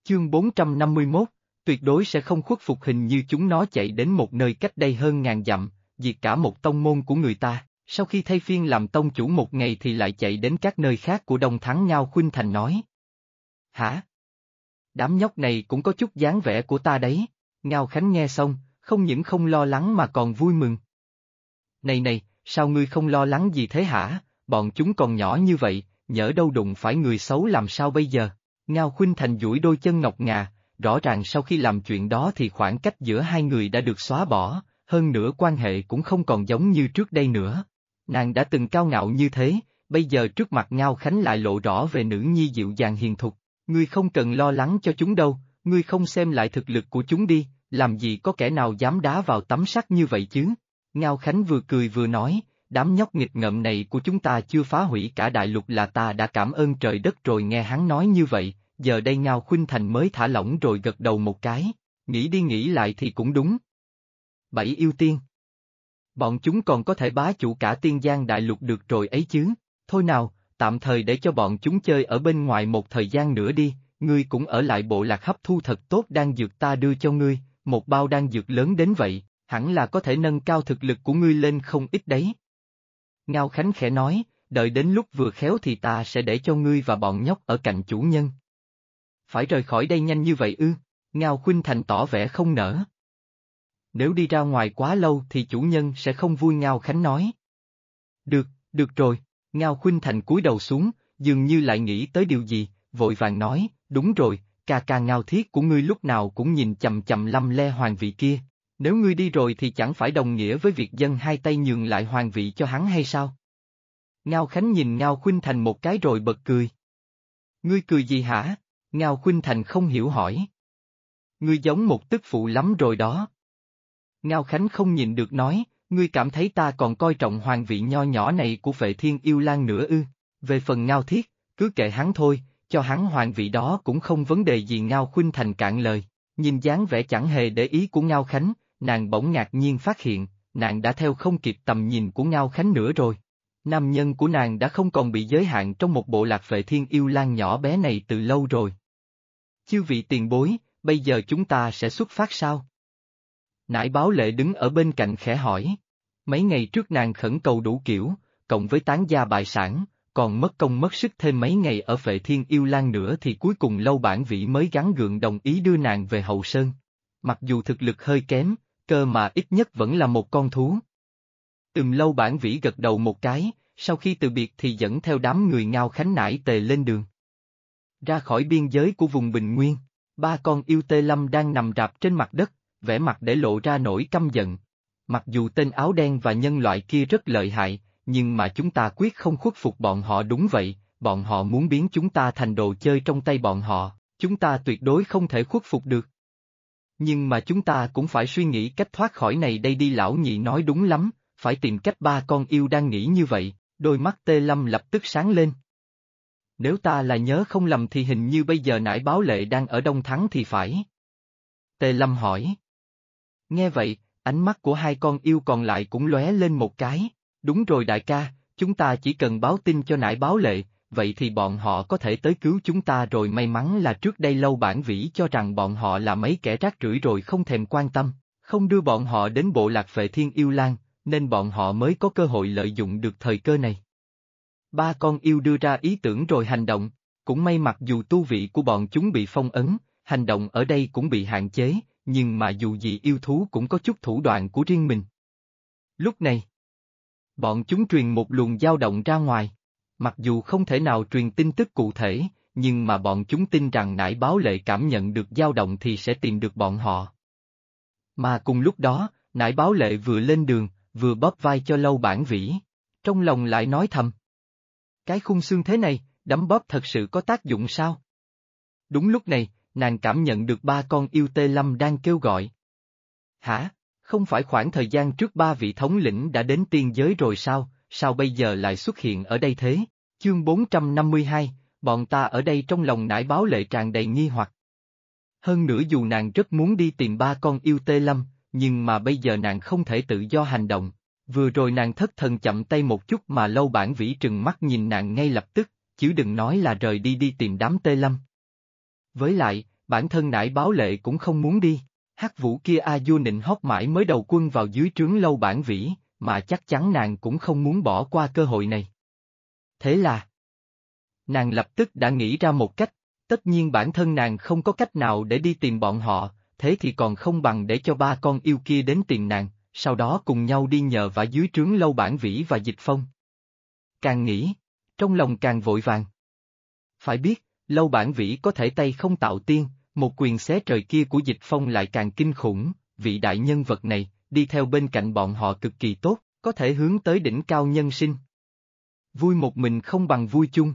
Chương 451, tuyệt đối sẽ không khuất phục. Hình như chúng nó chạy đến một nơi cách đây hơn ngàn dặm, diệt cả một tông môn của người ta, sau khi thay phiên làm tông chủ một ngày thì lại chạy đến các nơi khác của Đông Thắng. Ngao Khuynh Thành nói. Hả? Đám nhóc này cũng có chút dáng vẻ của ta đấy. Ngao Khánh nghe xong, không những không lo lắng mà còn vui mừng. Này này, sao ngươi không lo lắng gì thế hả? Bọn chúng còn nhỏ như vậy, nhỡ đâu đụng phải người xấu làm sao bây giờ? Ngao Khuynh Thành duỗi đôi chân ngọc ngà, rõ ràng sau khi làm chuyện đó thì khoảng cách giữa hai người đã được xóa bỏ, hơn nữa quan hệ cũng không còn giống như trước đây nữa. Nàng đã từng cao ngạo như thế, bây giờ trước mặt Ngao Khánh lại lộ rõ về nữ nhi dịu dàng hiền thục. Ngươi không cần lo lắng cho chúng đâu, ngươi không xem lại thực lực của chúng đi, làm gì có kẻ nào dám đá vào tấm sắt như vậy chứ? Ngao Khánh vừa cười vừa nói, đám nhóc nghịch ngợm này của chúng ta chưa phá hủy cả đại lục là ta đã cảm ơn trời đất rồi. Nghe hắn nói như vậy, giờ đây Ngao Khuynh Thành mới thả lỏng rồi gật đầu một cái, nghĩ đi nghĩ lại thì cũng đúng. 7 yêu tiên. Bọn chúng còn có thể bá chủ cả tiên giang đại lục được rồi ấy chứ, thôi nào, tạm thời để cho bọn chúng chơi ở bên ngoài một thời gian nữa đi, ngươi cũng ở lại bộ lạc hấp thu thật tốt đan dược ta đưa cho ngươi, một bao đan dược lớn đến vậy, hẳn là có thể nâng cao thực lực của ngươi lên không ít đấy. Ngao Khánh khẽ nói, đợi đến lúc vừa khéo thì ta sẽ để cho ngươi và bọn nhóc ở cạnh chủ nhân. Phải rời khỏi đây nhanh như vậy ư? Ngao Khuynh Thành tỏ vẻ không nỡ. Nếu đi ra ngoài quá lâu thì chủ nhân sẽ không vui. Ngao Khánh nói. Được rồi, Ngao Khuynh Thành cúi đầu xuống, dường như lại nghĩ tới điều gì, vội vàng nói, đúng rồi, ca ca Ngao Thiết của ngươi lúc nào cũng nhìn chằm chằm Lâm Le hoàng vị kia, nếu ngươi đi rồi thì chẳng phải đồng nghĩa với việc dâng hai tay nhường lại hoàng vị cho hắn hay sao? Ngao Khánh nhìn Ngao Khuynh Thành một cái rồi bật cười. Ngươi cười gì hả? Ngao Khuynh Thành không hiểu hỏi. Ngươi giống một tức phụ lắm rồi đó. Ngao Khánh không nhịn được nói, ngươi cảm thấy ta còn coi trọng hoàng vị nho nhỏ này của Phệ Thiên Yêu Lang nữa ư? Về phần Ngao Thiết, cứ kệ hắn thôi, cho hắn hoàng vị đó cũng không vấn đề gì. Ngao Khuynh Thành cạn lời, nhìn dáng vẻ chẳng hề để ý của Ngao Khánh, nàng bỗng ngạc nhiên phát hiện, nàng đã theo không kịp tầm nhìn của Ngao Khánh nữa rồi. Nam nhân của nàng đã không còn bị giới hạn trong một bộ lạc Phệ Thiên Yêu Lang nhỏ bé này từ lâu rồi. Chư vị tiền bối, bây giờ chúng ta sẽ xuất phát sao? Nải Báo Lệ đứng ở bên cạnh khẽ hỏi. Mấy ngày trước nàng khẩn cầu đủ kiểu, cộng với tán gia bại sản, còn mất công mất sức thêm mấy ngày ở Phệ Thiên Yêu Lang nữa thì cuối cùng Lâu Bản Vĩ mới gắng gượng đồng ý đưa nàng về Hậu Sơn. Mặc dù thực lực hơi kém, cơ mà ít nhất vẫn là một con thú. Lâu Bản Vĩ gật đầu một cái, sau khi từ biệt thì dẫn theo đám người Ngao Khánh Nải Tề lên đường. Ra khỏi biên giới của vùng Bình Nguyên, ba con yêu tê lâm đang nằm rạp trên mặt đất, vẻ mặt để lộ ra nỗi căm giận. Mặc dù tên áo đen và nhân loại kia rất lợi hại, nhưng mà chúng ta quyết không khuất phục bọn họ. Đúng vậy, bọn họ muốn biến chúng ta thành đồ chơi trong tay bọn họ, chúng ta tuyệt đối không thể khuất phục được. Nhưng mà chúng ta cũng phải suy nghĩ cách thoát khỏi này đây đi. Lão nhị nói đúng lắm, phải tìm cách. Ba con yêu đang nghĩ như vậy, đôi mắt Tê Lâm lập tức sáng lên. Nếu ta là nhớ không lầm thì hình như bây giờ Nải Báo Lệ đang ở Đông Thắng thì phải. Tê Lâm hỏi. Nghe vậy, ánh mắt của hai con yêu còn lại cũng lóe lên một cái. Đúng rồi đại ca, chúng ta chỉ cần báo tin cho Nải Báo Lệ, vậy thì bọn họ có thể tới cứu chúng ta rồi. May mắn là trước đây Lâu Bản Vĩ cho rằng bọn họ là mấy kẻ rác rưởi rồi không thèm quan tâm, không đưa bọn họ đến bộ lạc Phệ Thiên Yêu Lang, nên bọn họ mới có cơ hội lợi dụng được thời cơ này. Ba con yêu đưa ra ý tưởng rồi hành động, cũng may mặc dù tu vị của bọn chúng bị phong ấn, hành động ở đây cũng bị hạn chế, nhưng mà dù gì yêu thú cũng có chút thủ đoạn của riêng mình. Lúc này, bọn chúng truyền một luồng dao động ra ngoài. Mặc dù không thể nào truyền tin tức cụ thể, nhưng mà bọn chúng tin rằng Nải Báo Lệ cảm nhận được dao động thì sẽ tìm được bọn họ. Mà cùng lúc đó, Nải Báo Lệ vừa lên đường, vừa bóp vai cho Lâu Bản Vĩ. Trong lòng lại nói thầm. Cái khung xương thế này, đấm bóp thật sự có tác dụng sao? Đúng lúc này, nàng cảm nhận được ba con yêu tê lâm đang kêu gọi. Hả? Không phải khoảng thời gian trước ba vị thống lĩnh đã đến tiên giới rồi sao? Sao bây giờ lại xuất hiện ở đây thế? Chương 452, bọn ta ở đây. Trong lòng Nải Báo Lệ tràn đầy nghi hoặc. Hơn nữa dù nàng rất muốn đi tìm ba con yêu tê lâm, nhưng mà bây giờ nàng không thể tự do hành động. Vừa rồi nàng thất thần chậm tay một chút mà Lâu Bản Vĩ trừng mắt nhìn nàng ngay lập tức, chứ đừng nói là rời đi tìm đám tê lâm. Với lại, bản thân nải báo lệ cũng không muốn đi. Hắc Vũ kia A Du nịnh hót mãi mới đầu quân vào dưới trướng Lâu Bản Vĩ, mà chắc chắn nàng cũng không muốn bỏ qua cơ hội này. Thế là, nàng lập tức đã nghĩ ra một cách, tất nhiên bản thân nàng không có cách nào để đi tìm bọn họ, thế thì còn không bằng để cho ba con yêu kia đến tìm nàng, sau đó cùng nhau đi nhờ vả dưới trướng Lâu Bản Vĩ và Dịch Phong. Càng nghĩ, trong lòng càng vội vàng. Phải biết, Lâu Bản Vĩ có thể tay không tạo tiên, một quyền xé trời kia của Dịch Phong lại càng kinh khủng, vị đại nhân vật này, đi theo bên cạnh bọn họ cực kỳ tốt, có thể hướng tới đỉnh cao nhân sinh. Vui một mình không bằng vui chung.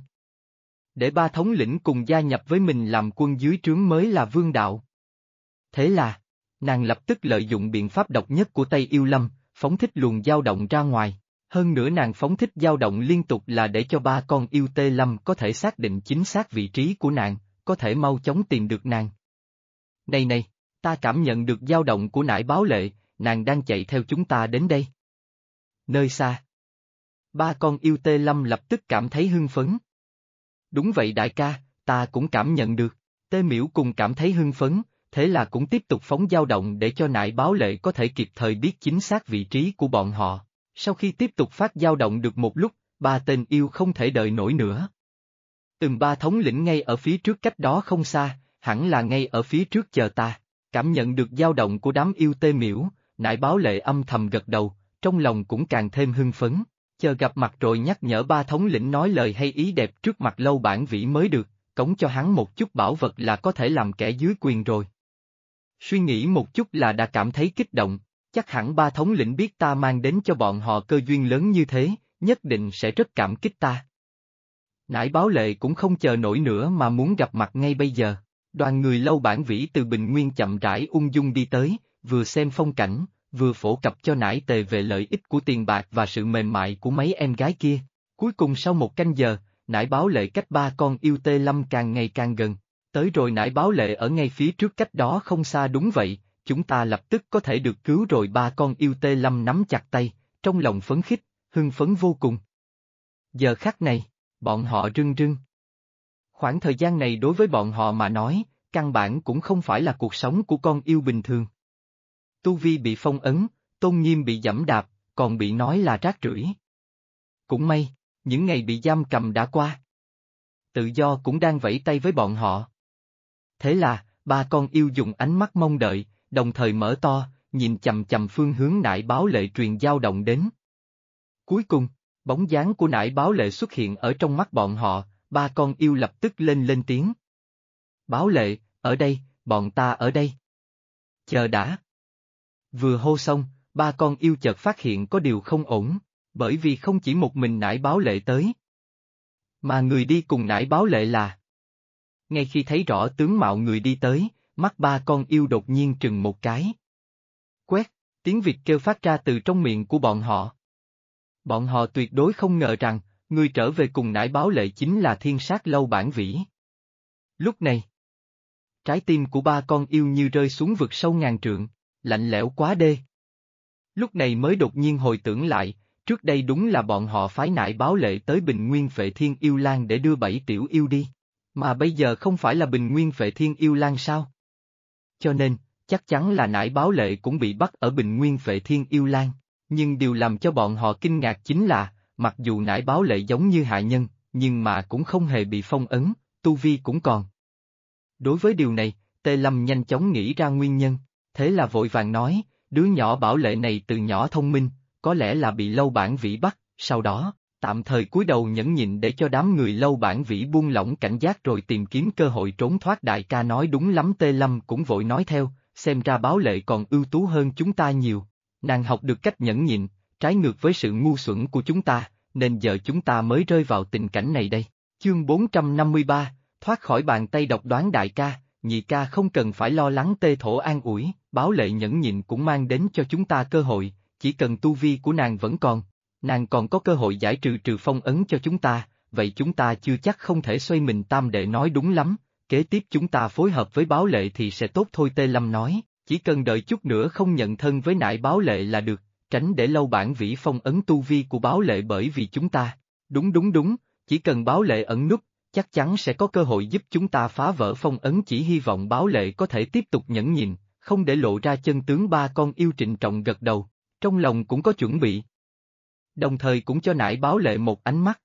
Để ba thống lĩnh cùng gia nhập với mình làm quân dưới trướng mới là vương đạo. Thế là, nàng lập tức lợi dụng biện pháp độc nhất của Tây Yêu Lâm, phóng thích luồng dao động ra ngoài. Hơn nữa nàng phóng thích dao động liên tục là để cho ba con yêu Tê Lâm có thể xác định chính xác vị trí của nàng, có thể mau chóng tìm được nàng. Này này, ta cảm nhận được dao động của nải báo lệ, nàng đang chạy theo chúng ta đến đây. Nơi xa. Ba con yêu Tê Lâm lập tức cảm thấy hưng phấn. Đúng vậy đại ca, ta cũng cảm nhận được, Tê Miễu cùng cảm thấy hưng phấn, thế là cũng tiếp tục phóng dao động để cho nải báo lệ có thể kịp thời biết chính xác vị trí của bọn họ. Sau khi tiếp tục phát dao động được một lúc, ba tên yêu không thể đợi nổi nữa. Ba thống lĩnh ngay ở phía trước cách đó không xa, hẳn là ngay ở phía trước chờ ta. Cảm nhận được dao động của đám yêu Tê Miễu, nải báo lệ âm thầm gật đầu, trong lòng cũng càng thêm hưng phấn. Chờ gặp mặt rồi nhắc nhở ba thống lĩnh nói lời hay ý đẹp trước mặt Lâu Bản Vĩ mới được, cống cho hắn một chút bảo vật là có thể làm kẻ dưới quyền rồi. Suy nghĩ một chút là đã cảm thấy kích động, chắc hẳn ba thống lĩnh biết ta mang đến cho bọn họ cơ duyên lớn như thế, nhất định sẽ rất cảm kích ta. Nải báo lệ cũng không chờ nổi nữa mà muốn gặp mặt ngay bây giờ. Đoàn người Lâu Bản Vĩ từ Bình Nguyên chậm rãi ung dung đi tới, vừa xem phong cảnh, vừa phổ cập cho nải tề về lợi ích của tiền bạc và sự mềm mại của mấy em gái kia. Cuối cùng sau một canh giờ, nải báo lệ cách ba con yêu Tê Lâm càng ngày càng gần. Tới rồi nải báo lệ ở ngay phía trước cách đó không xa đúng vậy, chúng ta lập tức có thể được cứu rồi ba con yêu Tê Lâm nắm chặt tay, trong lòng phấn khích, hưng phấn vô cùng. Giờ khắc này, bọn họ rưng rưng. Khoảng thời gian này đối với bọn họ mà nói, căn bản cũng không phải là cuộc sống của con yêu bình thường. Tu vi bị phong ấn, tôn nghiêm bị giẫm đạp, còn bị nói là rác rưởi. Cũng may, những ngày bị giam cầm đã qua. Tự do cũng đang vẫy tay với bọn họ. Thế là, ba con yêu dùng ánh mắt mong đợi, đồng thời mở to, nhìn chằm chằm phương hướng nải báo lệ truyền dao động đến. Cuối cùng, bóng dáng của nải báo lệ xuất hiện ở trong mắt bọn họ, ba con yêu lập tức lên tiếng. Báo lệ, ở đây, bọn ta ở đây. Chờ đã. Vừa hô xong, ba con yêu chợt phát hiện có điều không ổn, bởi vì không chỉ một mình nải báo lệ tới. Mà người đi cùng nải báo lệ là. Ngay khi thấy rõ tướng mạo người đi tới, mắt ba con yêu đột nhiên trừng một cái. Quét, tiếng Việt kêu phát ra từ trong miệng của bọn họ. Bọn họ tuyệt đối không ngờ rằng, người trở về cùng nải báo lệ chính là thiên sát Lâu Bản Vĩ. Lúc này, trái tim của ba con yêu như rơi xuống vực sâu ngàn trượng, lạnh lẽo quá đê. Lúc này mới đột nhiên hồi tưởng lại, trước đây đúng là bọn họ phái nải báo lệ tới Bình Nguyên Phệ Thiên Yêu Lan để đưa 7 tiểu yêu đi. Mà bây giờ không phải là Bình Nguyên Phệ Thiên Yêu Lan sao? Cho nên, chắc chắn là nải báo lệ cũng bị bắt ở Bình Nguyên Phệ Thiên Yêu Lan. Nhưng điều làm cho bọn họ kinh ngạc chính là, mặc dù nải báo lệ giống như hạ nhân, nhưng mà cũng không hề bị phong ấn, tu vi cũng còn. Đối với điều này, Tê Lâm nhanh chóng nghĩ ra nguyên nhân, thế là vội vàng nói, đứa nhỏ bảo lệ này từ nhỏ thông minh, có lẽ là bị Lâu Bản Vĩ bắt, sau đó, tạm thời cúi đầu nhẫn nhịn để cho đám người Lâu Bản Vĩ buông lỏng cảnh giác rồi tìm kiếm cơ hội trốn thoát. Đại ca nói đúng lắm. Tê Lâm cũng vội nói theo, xem ra báo lệ còn ưu tú hơn chúng ta nhiều. Nàng học được cách nhẫn nhịn, trái ngược với sự ngu xuẩn của chúng ta, nên giờ chúng ta mới rơi vào tình cảnh này đây. Chương 453, thoát khỏi bàn tay độc đoán. Đại ca, nhị ca không cần phải lo lắng. Tê Thổ an ủi, báo lệ nhẫn nhịn cũng mang đến cho chúng ta cơ hội, chỉ cần tu vi của nàng vẫn còn, nàng còn có cơ hội giải trừ phong ấn cho chúng ta, vậy chúng ta chưa chắc không thể xoay mình. Tam đệ nói đúng lắm, kế tiếp chúng ta phối hợp với báo lệ thì sẽ tốt thôi. Tê Lâm nói, chỉ cần đợi chút nữa không nhận thân với nải báo lệ là được, tránh để Lâu Bản Vĩ phong ấn tu vi của báo lệ bởi vì chúng ta. Đúng, chỉ cần báo lệ ẩn núp, chắc chắn sẽ có cơ hội giúp chúng ta phá vỡ phong ấn, chỉ hy vọng Báo Lệ có thể tiếp tục nhẫn nhịn, không để lộ ra chân tướng. Ba con yêu trịnh trọng gật đầu, trong lòng cũng có chuẩn bị. Đồng thời cũng cho Nải Báo Lệ một ánh mắt.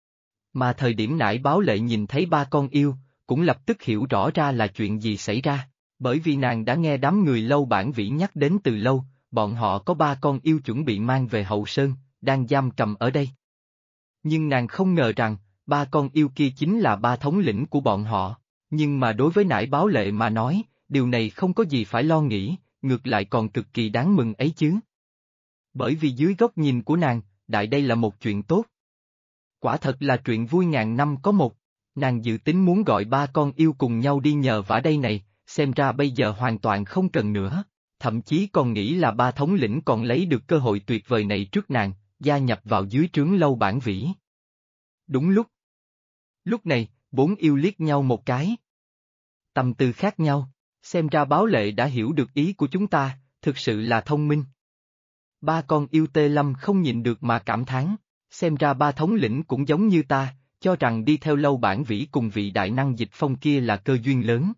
Mà thời điểm Nải Báo Lệ nhìn thấy ba con yêu, cũng lập tức hiểu rõ ra là chuyện gì xảy ra, bởi vì nàng đã nghe đám người Lâu Bản Vĩ nhắc đến từ lâu, bọn họ có ba con yêu chuẩn bị mang về Hậu Sơn, đang giam cầm ở đây. Nhưng nàng không ngờ rằng, ba con yêu kia chính là ba thống lĩnh của bọn họ, nhưng mà đối với Nải Báo Lệ mà nói, điều này không có gì phải lo nghĩ, ngược lại còn cực kỳ đáng mừng ấy chứ. Bởi vì dưới góc nhìn của nàng, đại đây là một chuyện tốt. Quả thật là chuyện vui ngàn năm có một, nàng dự tính muốn gọi ba con yêu cùng nhau đi nhờ vả đây này, xem ra bây giờ hoàn toàn không cần nữa, thậm chí còn nghĩ là ba thống lĩnh còn lấy được cơ hội tuyệt vời này trước nàng, gia nhập vào dưới trướng Lâu Bản Vĩ. Đúng lúc này, bốn yêu liếc nhau một cái. Tâm tư khác nhau, xem ra Báo Lệ đã hiểu được ý của chúng ta, thực sự là thông minh. Ba con yêu Tê Lâm không nhịn được mà cảm thán, xem ra ba thống lĩnh cũng giống như ta, cho rằng đi theo Lâu Bản Vĩ cùng vị đại năng Dịch Phong kia là cơ duyên lớn.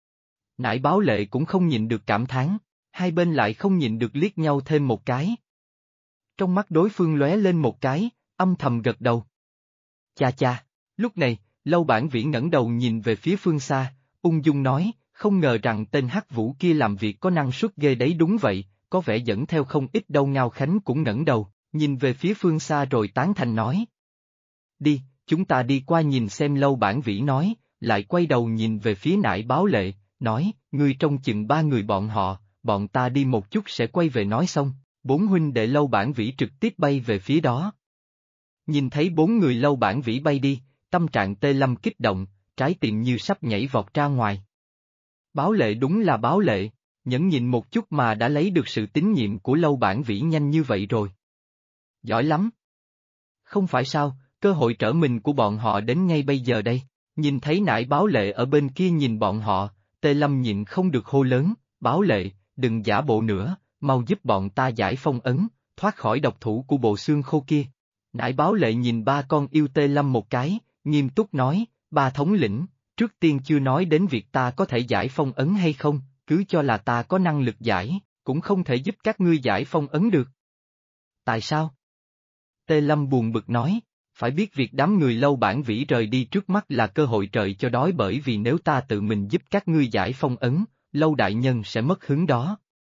Nải Báo Lệ cũng không nhịn được cảm thán, hai bên lại không nhịn được liếc nhau thêm một cái. Trong mắt đối phương lóe lên một cái, âm thầm gật đầu. Cha cha, lúc này, Lâu Bản Vĩ ngẩng đầu nhìn về phía phương xa, ung dung nói, không ngờ rằng tên Hắc Vũ kia làm việc có năng suất ghê đấy. Đúng vậy, có vẻ dẫn theo không ít đâu. Ngao Khánh cũng ngẩng đầu, nhìn về phía phương xa rồi tán thành nói. Đi, chúng ta đi qua nhìn xem. Lâu Bản Vĩ nói, lại quay đầu nhìn về phía Nải Báo Lệ, nói, ngươi trông chừng ba người bọn họ, bọn ta đi một chút sẽ quay về. Nói xong, bốn huynh đệ Lâu Bản Vĩ trực tiếp bay về phía đó. Nhìn thấy bốn người Lâu Bản Vĩ bay đi, tâm trạng Tê Lâm kích động, trái tim như sắp nhảy vọt ra ngoài. Báo Lệ đúng là Báo Lệ, nhẫn nhịn một chút mà đã lấy được sự tín nhiệm của Lâu Bản Vĩ nhanh như vậy rồi. Giỏi lắm. Không phải sao, cơ hội trở mình của bọn họ đến ngay bây giờ đây. Nhìn thấy Nải Báo Lệ ở bên kia nhìn bọn họ, Tê Lâm nhịn không được hô lớn, Báo Lệ, đừng giả bộ nữa, mau giúp bọn ta giải phong ấn, thoát khỏi độc thủ của bộ xương khô kia. Nải Báo Lệ nhìn ba con yêu Tê Lâm một cái, nghiêm túc nói, ba thống lĩnh, trước tiên chưa nói đến việc ta có thể giải phong ấn hay không, cứ cho là ta có năng lực giải, cũng không thể giúp các ngươi giải phong ấn được. Tại sao? Tê Lâm buồn bực nói, phải biết việc đám người Lâu Bản Vĩ rời đi trước mắt là cơ hội trời cho đói, bởi vì nếu ta tự mình giúp các ngươi giải phong ấn, Lâu đại nhân sẽ mất hứng đó.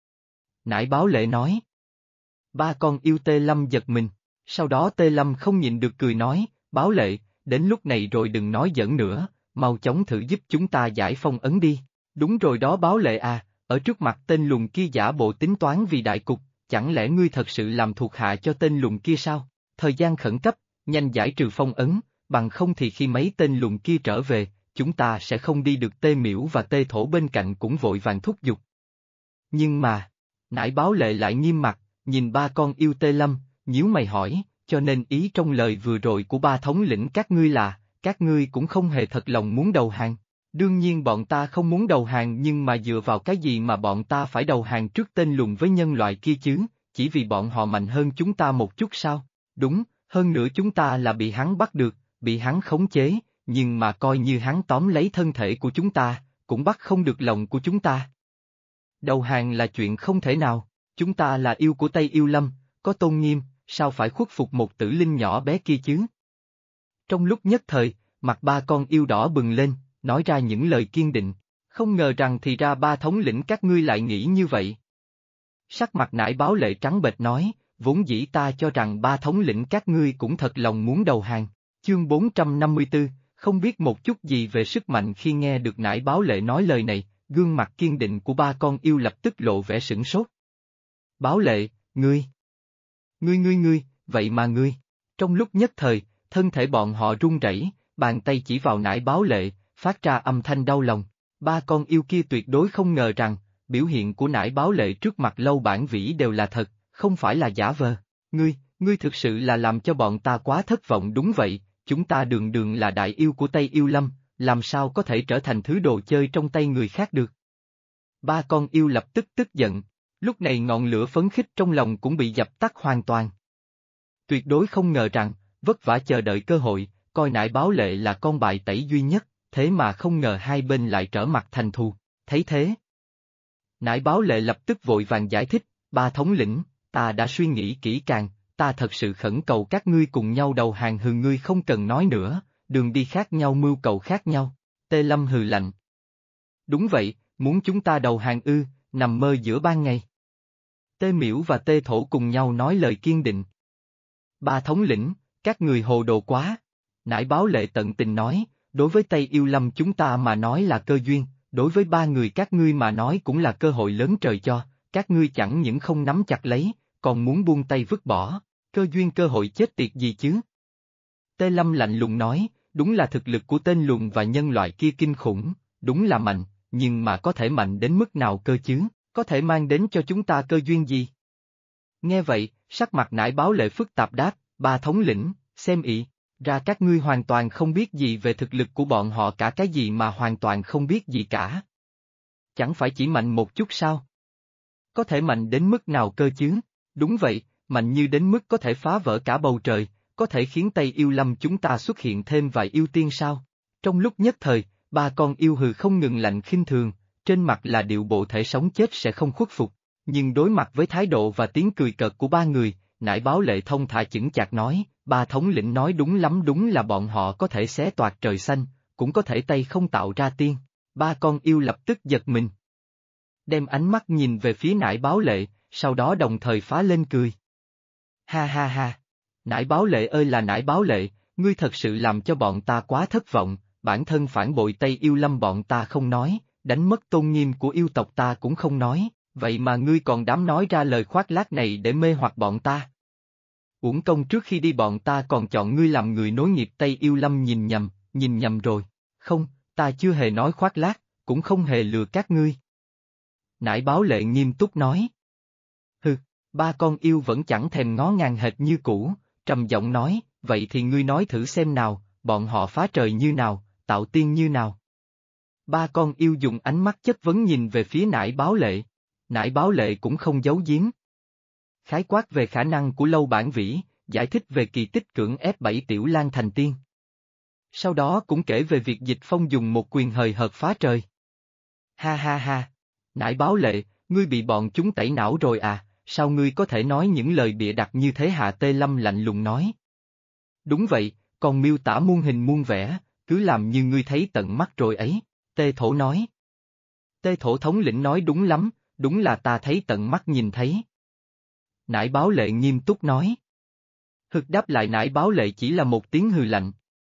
Nải Báo Lệ nói. Ba con yêu Tê Lâm giật mình, sau đó Tê Lâm không nhịn được cười nói, Báo Lệ, đến lúc này rồi đừng nói giỡn nữa, mau chóng thử giúp chúng ta giải phong ấn đi. Đúng rồi đó Báo Lệ à, ở trước mặt tên lùn kia giả bộ tính toán vì đại cục, chẳng lẽ ngươi thật sự làm thuộc hạ cho tên lùn kia sao? Thời gian khẩn cấp, nhanh giải trừ phong ấn, bằng không thì khi mấy tên lùn kia trở về, chúng ta sẽ không đi được. Tê Miễu và Tê Thổ bên cạnh cũng vội vàng thúc giục. Nhưng mà, Nải Báo Lệ lại nghiêm mặt, nhìn ba con yêu Tê Lâm, nhíu mày hỏi, cho nên ý trong lời vừa rồi của ba thống lĩnh các ngươi là, các ngươi cũng không hề thật lòng muốn đầu hàng. Đương nhiên bọn ta không muốn đầu hàng, nhưng mà dựa vào cái gì mà bọn ta phải đầu hàng trước tên lùn với nhân loại kia chứ, chỉ vì bọn họ mạnh hơn chúng ta một chút sao? Đúng, hơn nữa chúng ta là bị hắn bắt được, bị hắn khống chế, nhưng mà coi như hắn tóm lấy thân thể của chúng ta, cũng bắt không được lòng của chúng ta. Đầu hàng là chuyện không thể nào, chúng ta là yêu của Tây Yêu Lâm, có tôn nghiêm, sao phải khuất phục một tử linh nhỏ bé kia chứ? Trong lúc nhất thời, mặt ba con yêu đỏ bừng lên, nói ra những lời kiên định, không ngờ rằng thì ra ba thống lĩnh các ngươi lại nghĩ như vậy. Sắc mặt Nải Báo Lệ trắng bệch nói, vốn dĩ ta cho rằng ba thống lĩnh các ngươi cũng thật lòng muốn đầu hàng. Chương 454, không biết một chút gì về sức mạnh. Khi nghe được Nải Báo Lệ nói lời này, gương mặt kiên định của ba con yêu lập tức lộ vẻ sửng sốt. Báo Lệ, ngươi, vậy mà ngươi, trong lúc nhất thời, thân thể bọn họ run rẩy, bàn tay chỉ vào Nải Báo Lệ, phát ra âm thanh đau lòng. Ba con yêu kia tuyệt đối không ngờ rằng, biểu hiện của Nải Báo Lệ trước mặt Lâu Bản Vĩ đều là thật, không phải là giả vờ. Ngươi thực sự là làm cho bọn ta quá thất vọng. Đúng vậy, chúng ta đường đường là đại yêu của Tây Yêu Lâm, làm sao có thể trở thành thứ đồ chơi trong tay người khác được. Ba con yêu lập tức tức giận, lúc này ngọn lửa phấn khích trong lòng cũng bị dập tắt hoàn toàn. Tuyệt đối không ngờ rằng, vất vả chờ đợi cơ hội, coi nải báo lệ là con bài tẩy duy nhất, thế mà không ngờ hai bên lại trở mặt thành thù, thấy thế. Nải báo lệ lập tức vội vàng giải thích, ba thống lĩnh, ta đã suy nghĩ kỹ càng, ta thật sự khẩn cầu các ngươi cùng nhau đầu hàng hừ ngươi không cần nói nữa, đường đi khác nhau mưu cầu khác nhau, Tê Lâm hừ lạnh. Đúng vậy, muốn chúng ta đầu hàng ư, nằm mơ giữa ban ngày. Tê Miễu và Tê Thổ cùng nhau nói lời kiên định. Ba thống lĩnh, các người hồ đồ quá. Nải báo lệ tận tình nói, đối với Tây Yêu Lâm chúng ta mà nói là cơ duyên, đối với ba người các ngươi mà nói cũng là cơ hội lớn trời cho, các ngươi chẳng những không nắm chặt lấy, còn muốn buông tay vứt bỏ, cơ duyên cơ hội chết tiệt gì chứ? Tê Lâm lạnh lùng nói, đúng là thực lực của tên lùn và nhân loại kia kinh khủng, đúng là mạnh, nhưng mà có thể mạnh đến mức nào cơ chứ, có thể mang đến cho chúng ta cơ duyên gì? Nghe vậy, sắc mặt nải báo lệ phức tạp đáp, ba thống lĩnh, xem ị, ra các ngươi hoàn toàn không biết gì về thực lực của bọn họ cả cái gì mà hoàn toàn không biết gì cả. Chẳng phải chỉ mạnh một chút sao? Có thể mạnh đến mức nào cơ chứ? Đúng vậy, mạnh như đến mức có thể phá vỡ cả bầu trời, có thể khiến Tây Yêu Lâm chúng ta xuất hiện thêm vài yêu tiên sao? Trong lúc nhất thời, ba con yêu hừ không ngừng lạnh khinh thường, trên mặt là điệu bộ thể sống chết sẽ không khuất phục, nhưng đối mặt với thái độ và tiếng cười cợt của ba người, nải báo lệ thông thả chững chạc nói, ba thống lĩnh nói đúng lắm, đúng là bọn họ có thể xé toạc trời xanh, cũng có thể tay không tạo ra tiên. Ba con yêu lập tức giật mình, đem ánh mắt nhìn về phía nải báo lệ, sau đó đồng thời phá lên cười. Ha ha ha! Nải báo lệ ơi là nải báo lệ, ngươi thật sự làm cho bọn ta quá thất vọng, bản thân phản bội Tây Yêu Lâm bọn ta không nói, đánh mất tôn nghiêm của yêu tộc ta cũng không nói, vậy mà ngươi còn dám nói ra lời khoác lác này để mê hoặc bọn ta. Uổng công trước khi đi bọn ta còn chọn ngươi làm người nối nghiệp Tây Yêu Lâm, nhìn nhầm rồi, không, ta chưa hề nói khoác lác, cũng không hề lừa các ngươi. Nải báo lệ nghiêm túc nói. Hừ, ba con yêu vẫn chẳng thèm ngó ngàng hệt như cũ, trầm giọng nói, vậy thì ngươi nói thử xem nào, bọn họ phá trời như nào, tạo tiên như nào. Ba con yêu dùng ánh mắt chất vấn nhìn về phía nải báo lệ. Nải báo lệ cũng không giấu giếm. Khái quát về khả năng của Lâu Bản Vĩ, giải thích về kỳ tích cưỡng ép 7 tiểu lang thành tiên. Sau đó cũng kể về việc Dịch Phong dùng một quyền hời hợt phá trời. Ha ha ha! Nải báo lệ, ngươi bị bọn chúng tẩy não rồi à, sao ngươi có thể nói những lời bịa đặt như thế Hạ Tê Lâm lạnh lùng nói. Đúng vậy, còn miêu tả muôn hình muôn vẻ, cứ làm như ngươi thấy tận mắt rồi ấy, Tê Thổ nói. Tê Thổ thống lĩnh nói đúng lắm, đúng là ta thấy tận mắt nhìn thấy. Nải báo lệ nghiêm túc nói. Hực đáp lại nải báo lệ chỉ là một tiếng hừ lạnh.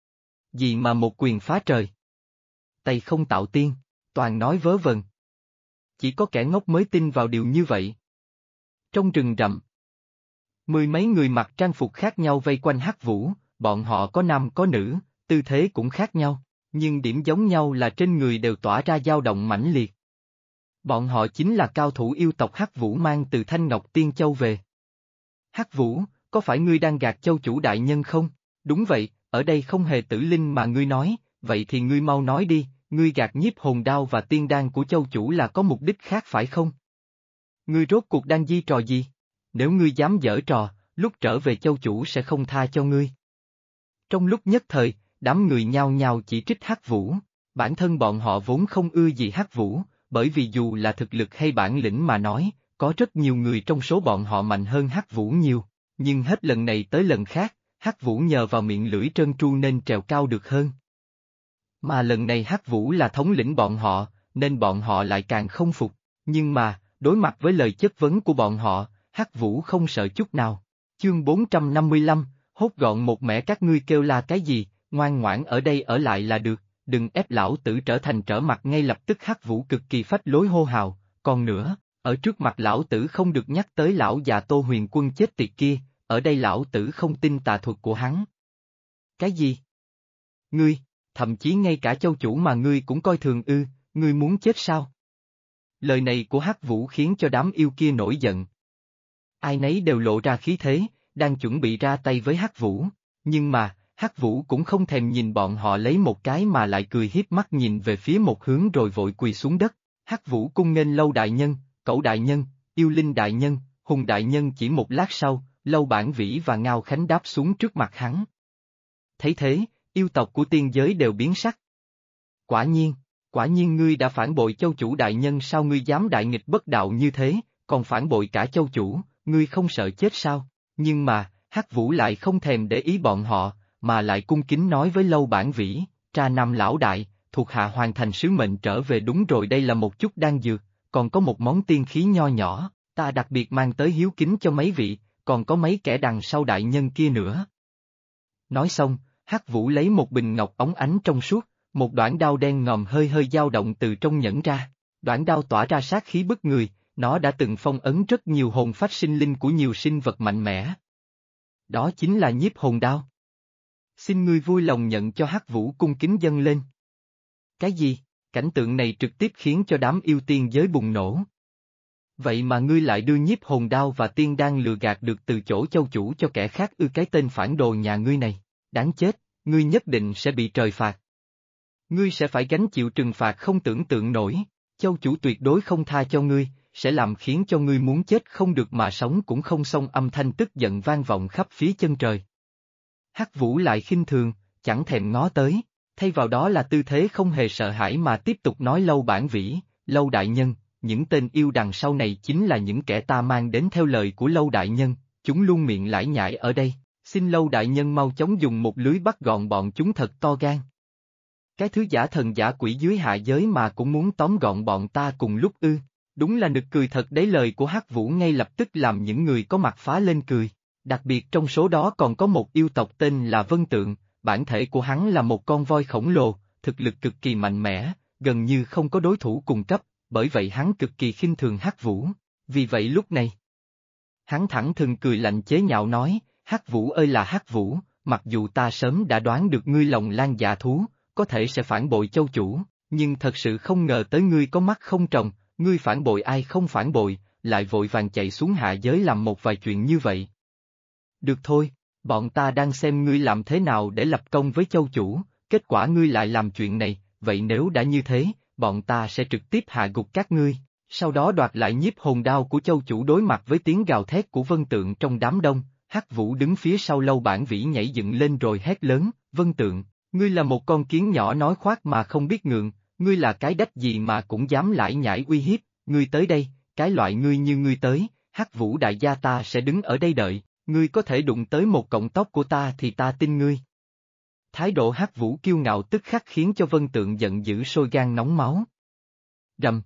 Gì mà một quyền phá trời? Tay không tạo tiên, toàn nói vớ vẩn. Chỉ có kẻ ngốc mới tin vào điều như vậy. Trong rừng rậm, mười mấy người mặc trang phục khác nhau vây quanh Hắc Vũ, bọn họ có nam có nữ, tư thế cũng khác nhau, nhưng điểm giống nhau là trên người đều tỏa ra dao động mãnh liệt. Bọn họ chính là cao thủ yêu tộc Hắc Vũ mang từ Thanh Ngọc Tiên Châu về. Hắc Vũ, có phải ngươi đang gạt Châu chủ đại nhân không? Đúng vậy, ở đây không hề tử linh mà ngươi nói, vậy thì ngươi mau nói đi, ngươi gạt nhiếp hồn đao và tiên đan của Châu chủ là có mục đích khác phải không? Ngươi rốt cuộc đang di trò gì? Nếu ngươi dám giở trò, lúc trở về Châu chủ sẽ không tha cho ngươi. Trong lúc nhất thời, đám người nhao nhao chỉ trích Hắc Vũ, bản thân bọn họ vốn không ưa gì Hắc Vũ, bởi vì dù là thực lực hay bản lĩnh mà nói, có rất nhiều người trong số bọn họ mạnh hơn Hắc Vũ nhiều, nhưng hết lần này tới lần khác, Hắc Vũ nhờ vào miệng lưỡi trơn tru nên trèo cao được hơn. Mà lần này Hắc Vũ là thống lĩnh bọn họ, nên bọn họ lại càng không phục, nhưng mà, đối mặt với lời chất vấn của bọn họ, Hắc Vũ không sợ chút nào. Chương 455, hốt gọn một mẻ các ngươi kêu la cái gì, ngoan ngoãn ở đây ở lại là được, đừng ép lão tử trở thành trở mặt ngay lập tức. Hắc Vũ cực kỳ phách lối hô hào, còn nữa, ở trước mặt lão tử không được nhắc tới lão già Tô Huyền Quân chết tiệt kia, ở đây lão tử không tin tà thuật của hắn. Cái gì? Ngươi, thậm chí ngay cả Châu chủ mà ngươi cũng coi thường ư, ngươi muốn chết sao? Lời này của Hắc Vũ khiến cho đám yêu kia nổi giận. Ai nấy đều lộ ra khí thế, đang chuẩn bị ra tay với Hắc Vũ, nhưng mà, Hắc Vũ cũng không thèm nhìn bọn họ lấy một cái mà lại cười hiếp mắt nhìn về phía một hướng rồi vội quỳ xuống đất. Hắc Vũ cung nghênh Lâu đại nhân, Cẩu đại nhân, Yêu Linh đại nhân, Hùng đại nhân. Chỉ một lát sau, Lâu Bản Vĩ và Ngao Khánh đáp xuống trước mặt hắn. Thấy thế, Yêu tộc của tiên giới đều biến sắc. Quả nhiên ngươi đã phản bội châu chủ đại nhân, sao ngươi dám đại nghịch bất đạo như thế, còn phản bội cả châu chủ, ngươi không sợ chết sao? Nhưng mà, Hắc Vũ lại không thèm để ý bọn họ, mà lại cung kính nói với Lâu Bản Vĩ, Tra Nam lão đại, thuộc hạ hoàn thành sứ mệnh trở về. Đúng rồi, đây là một chút đan dược, còn có một món tiên khí nho nhỏ, ta đặc biệt mang tới hiếu kính cho mấy vị, còn có mấy kẻ đằng sau đại nhân kia nữa. Nói xong, Hắc Vũ lấy một bình ngọc óng ánh trong suốt, một đoạn đao đen ngòm hơi hơi dao động từ trong nhẫn ra. Đoạn đao tỏa ra sát khí bức người, nó đã từng phong ấn rất nhiều hồn phách sinh linh của nhiều sinh vật mạnh mẽ. Đó chính là nhiếp hồn đao. Xin ngươi vui lòng nhận cho. Hắc Vũ cung kính dâng lên. Cái gì? Cảnh tượng này trực tiếp khiến cho đám yêu tiên giới bùng nổ. Vậy mà ngươi lại đưa nhiếp hồn đao và tiên đan lừa gạt được từ chỗ châu chủ cho kẻ khác ư? Cái tên phản đồ nhà ngươi này, đáng chết, ngươi nhất định sẽ bị trời phạt. Ngươi sẽ phải gánh chịu trừng phạt không tưởng tượng nổi, châu chủ tuyệt đối không tha cho ngươi, sẽ làm khiến cho ngươi muốn chết không được mà sống cũng không xong. Âm thanh tức giận vang vọng khắp phía chân trời. Hắc Vũ lại khinh thường, chẳng thèm ngó tới, thay vào đó là tư thế không hề sợ hãi mà tiếp tục nói: Lâu Bản Vĩ, Lâu đại nhân, những tên yêu đằng sau này chính là những kẻ ta mang đến theo lời của Lâu đại nhân, chúng luôn miệng lải nhải ở đây, xin Lâu đại nhân mau chóng dùng một lưới bắt gọn bọn chúng thật to gan. Cái thứ giả thần giả quỷ dưới hạ giới mà cũng muốn tóm gọn bọn ta cùng lúc ư? Đúng là nực cười thật đấy. Lời của Hắc Vũ ngay lập tức làm những người có mặt phá lên cười, đặc biệt trong số đó còn có một yêu tộc tên là Vân Tượng. Bản thể của hắn là một con voi khổng lồ, thực lực cực kỳ mạnh mẽ, gần như không có đối thủ cùng cấp, bởi vậy hắn cực kỳ khinh thường Hắc Vũ. Vì vậy lúc này, hắn thẳng thừng cười lạnh chế nhạo nói: Hắc Vũ ơi là Hắc Vũ, mặc dù ta sớm đã đoán được ngươi lòng lang dạ thú, có thể sẽ phản bội châu chủ, nhưng thật sự không ngờ tới ngươi có mắt không tròng, ngươi phản bội ai không phản bội, lại vội vàng chạy xuống hạ giới làm một vài chuyện như vậy. Được thôi, bọn ta đang xem ngươi làm thế nào để lập công với châu chủ, kết quả ngươi lại làm chuyện này, vậy nếu đã như thế, bọn ta sẽ trực tiếp hạ gục các ngươi, sau đó đoạt lại nhiếp hồn đao của châu chủ. Đối mặt với tiếng gào thét của Vân Tượng trong đám đông, Hắc Vũ đứng phía sau Lâu Bản Vĩ nhảy dựng lên rồi hét lớn: Vân Tượng, ngươi là một con kiến nhỏ nói khoác mà không biết ngượng, ngươi là cái đách gì mà cũng dám lải nhải uy hiếp, ngươi tới đây, cái loại ngươi như ngươi tới, Hắc Vũ đại gia ta sẽ đứng ở đây đợi, ngươi có thể đụng tới một cọng tóc của ta thì ta tin ngươi. Thái độ Hắc Vũ kiêu ngạo tức khắc khiến cho Vân Tượng giận dữ sôi gan nóng máu. Rầm.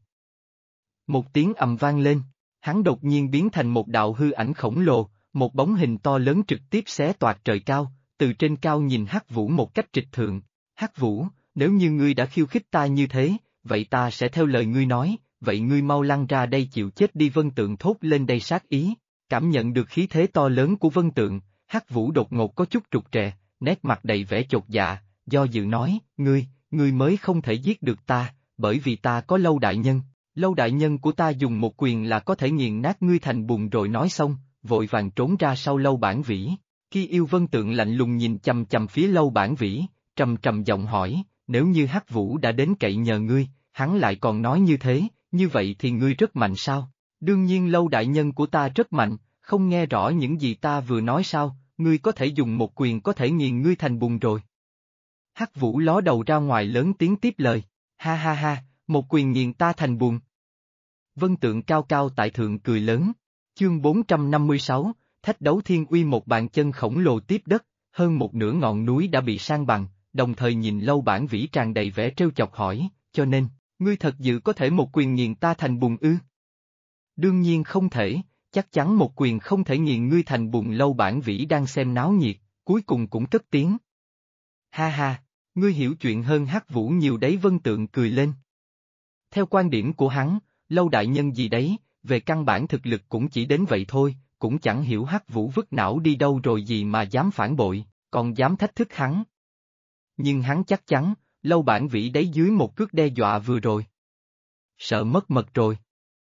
Một tiếng ầm vang lên, hắn đột nhiên biến thành một đạo hư ảnh khổng lồ, một bóng hình to lớn trực tiếp xé toạc trời cao, từ trên cao nhìn Hắc Vũ một cách trịch thượng. Hắc Vũ, nếu như ngươi đã khiêu khích ta như thế, vậy ta sẽ theo lời ngươi nói, vậy ngươi mau lăn ra đây chịu chết đi. Vân Tượng thốt lên đầy sát ý, cảm nhận được khí thế to lớn của Vân Tượng, Hắc Vũ đột ngột có chút trục trè, nét mặt đầy vẻ chột dạ, do dự nói: ngươi mới không thể giết được ta, bởi vì ta có Lâu đại nhân. Lâu đại nhân của ta dùng một quyền là có thể nghiền nát ngươi thành bùn. Rồi nói xong, vội vàng trốn ra sau Lâu Bản Vĩ. Khi yêu Vân Tượng lạnh lùng nhìn chằm chằm phía Lâu Bản Vĩ, trầm trầm giọng hỏi: nếu như Hắc Vũ đã đến cậy nhờ ngươi, hắn lại còn nói như thế, như vậy thì ngươi rất mạnh sao? Đương nhiên Lâu đại nhân của ta rất mạnh, không nghe rõ những gì ta vừa nói sao? Ngươi có thể dùng một quyền có thể nghiền ngươi thành bùn rồi. Hắc Vũ ló đầu ra ngoài lớn tiếng tiếp lời: ha ha ha, một quyền nghiền ta thành bùn. Vân Tượng cao cao tại thượng cười lớn. Chương 456, Thách đấu thiên uy. Một bàn chân khổng lồ tiếp đất, hơn một nửa ngọn núi đã bị san bằng, đồng thời nhìn Lâu Bản Vĩ tràn đầy vẻ trêu chọc hỏi: cho nên, ngươi thật dự có thể một quyền nghiền ta thành bùn ư? Đương nhiên không thể, chắc chắn một quyền không thể nghiền ngươi thành bùn. Lâu Bản Vĩ đang xem náo nhiệt, cuối cùng cũng cất tiếng: ha ha, ngươi hiểu chuyện hơn Hắc Vũ nhiều đấy. Vân Tượng cười lên. Theo quan điểm của hắn, Lâu đại nhân gì đấy, về căn bản thực lực cũng chỉ đến vậy thôi, cũng chẳng hiểu Hắc Vũ vứt não đi đâu rồi gì mà dám phản bội, còn dám thách thức hắn. Nhưng hắn chắc chắn, Lâu Bản Vĩ đấy dưới một cước đe dọa vừa rồi, sợ mất mật rồi.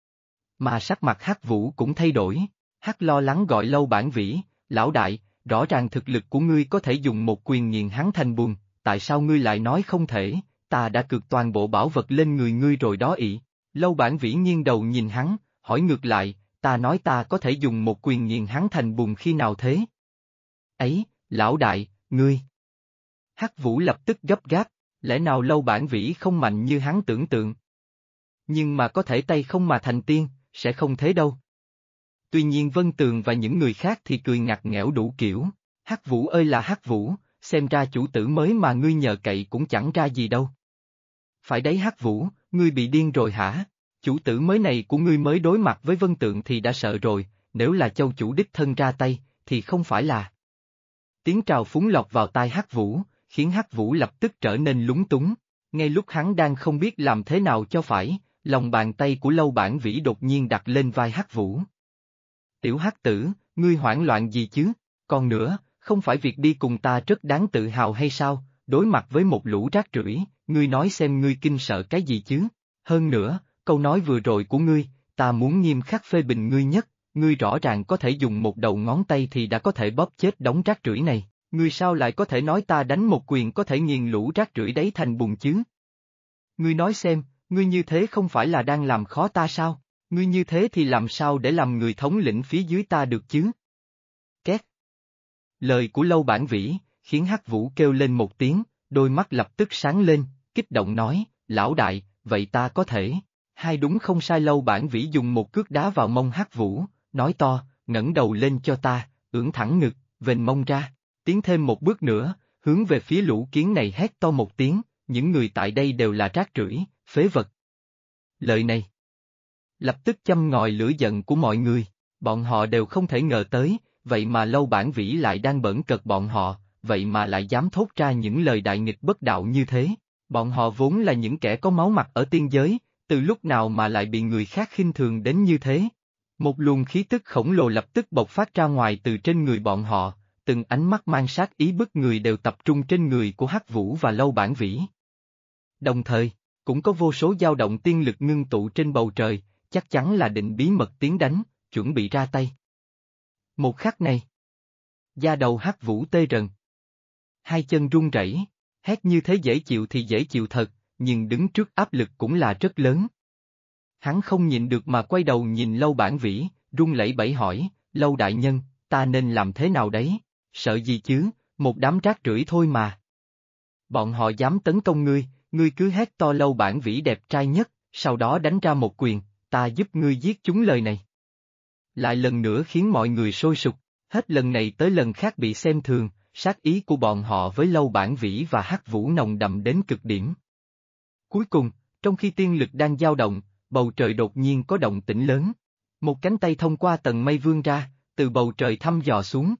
Mà sắc mặt Hắc Vũ cũng thay đổi, Hắc lo lắng gọi Lâu Bản Vĩ: lão đại, rõ ràng thực lực của ngươi có thể dùng một quyền nghiền hắn thành bùn, tại sao ngươi lại nói không thể? Ta đã cược toàn bộ bảo vật lên người ngươi rồi đó ị. Lâu Bản Vĩ nghiêng đầu nhìn hắn, hỏi ngược lại: ta nói ta có thể dùng một quyền nghiền hắn thành bùn khi nào thế? Ấy, lão đại, ngươi. Hắc Vũ lập tức gấp gáp, lẽ nào Lâu Bản Vĩ không mạnh như hắn tưởng tượng? Nhưng mà có thể tay không mà thành tiên, sẽ không thế đâu. Tuy nhiên Vân Tường và những người khác thì cười ngặt nghẽo đủ kiểu. Hắc Vũ ơi là Hắc Vũ, xem ra chủ tử mới mà ngươi nhờ cậy cũng chẳng ra gì đâu. Phải đấy Hắc Vũ, ngươi bị điên rồi hả? Chủ tử mới này của ngươi mới đối mặt với Vân Tượng thì đã sợ rồi, nếu là châu chủ đích thân ra tay, thì không phải là. Tiếng trào phúng lọt vào tai Hắc Vũ, khiến Hắc Vũ lập tức trở nên lúng túng. Ngay lúc hắn đang không biết làm thế nào cho phải, lòng bàn tay của Lâu Bản Vĩ đột nhiên đặt lên vai Hắc Vũ. Tiểu Hắc tử, ngươi hoảng loạn gì chứ? Còn nữa, không phải việc đi cùng ta rất đáng tự hào hay sao? Đối mặt với một lũ rác rưởi, ngươi nói xem ngươi kinh sợ cái gì chứ? Hơn nữa, câu nói vừa rồi của ngươi, ta muốn nghiêm khắc phê bình ngươi nhất, ngươi rõ ràng có thể dùng một đầu ngón tay thì đã có thể bóp chết đống rác rưởi này, ngươi sao lại có thể nói ta đánh một quyền có thể nghiền lũ rác rưởi đấy thành bùn chứ? Ngươi nói xem, ngươi như thế không phải là đang làm khó ta sao? Ngươi như thế thì làm sao để làm người thống lĩnh phía dưới ta được chứ? Két. Lời của Lâu Bản Vĩ, khiến Hắc Vũ kêu lên một tiếng, đôi mắt lập tức sáng lên, kích động nói, lão đại, vậy ta có thể. Hai đúng không sai Lâu Bản Vĩ dùng một cước đá vào mông Hắc Vũ, nói to, ngẩng đầu lên cho ta, ưỡn thẳng ngực, vênh mông ra, tiến thêm một bước nữa, hướng về phía lũ kiến này hét to một tiếng, những người tại đây đều là rác rưởi, phế vật. Lời này lập tức châm ngòi lửa giận của mọi người, bọn họ đều không thể ngờ tới, vậy mà Lâu Bản Vĩ lại đang bỡn cợt bọn họ, vậy mà lại dám thốt ra những lời đại nghịch bất đạo như thế. Bọn họ vốn là những kẻ có máu mặt ở tiên giới, từ lúc nào mà lại bị người khác khinh thường đến như thế. Một luồng khí tức khổng lồ lập tức bộc phát ra ngoài từ trên người bọn họ, từng ánh mắt mang sát ý bức người đều tập trung trên người của Hắc Vũ và Lâu Bản Vĩ. Đồng thời, cũng có vô số dao động tiên lực ngưng tụ trên bầu trời, chắc chắn là định bí mật tiến đánh, chuẩn bị ra tay. Một khắc này, da đầu Hắc Vũ tê rần. Hai chân run rẩy, hét như thế dễ chịu thì dễ chịu thật, nhưng đứng trước áp lực cũng là rất lớn. Hắn không nhịn được mà quay đầu nhìn Lâu Bản Vĩ, run lẩy bẩy hỏi, Lâu đại nhân, ta nên làm thế nào đấy? Sợ gì chứ, một đám rác rưởi thôi mà. Bọn họ dám tấn công ngươi cứ hét to Lâu Bản Vĩ đẹp trai nhất, sau đó đánh ra một quyền, ta giúp ngươi giết chúng lời này. Lại lần nữa khiến mọi người sôi sục, hết lần này tới lần khác bị xem thường, sát ý của bọn họ với Lâu Bản Vĩ và Hắc Vũ nồng đậm đến cực điểm. Cuối cùng, trong khi tiên lực đang dao động, bầu trời đột nhiên có động tĩnh lớn. Một cánh tay thông qua tầng mây vươn ra, từ bầu trời thăm dò xuống.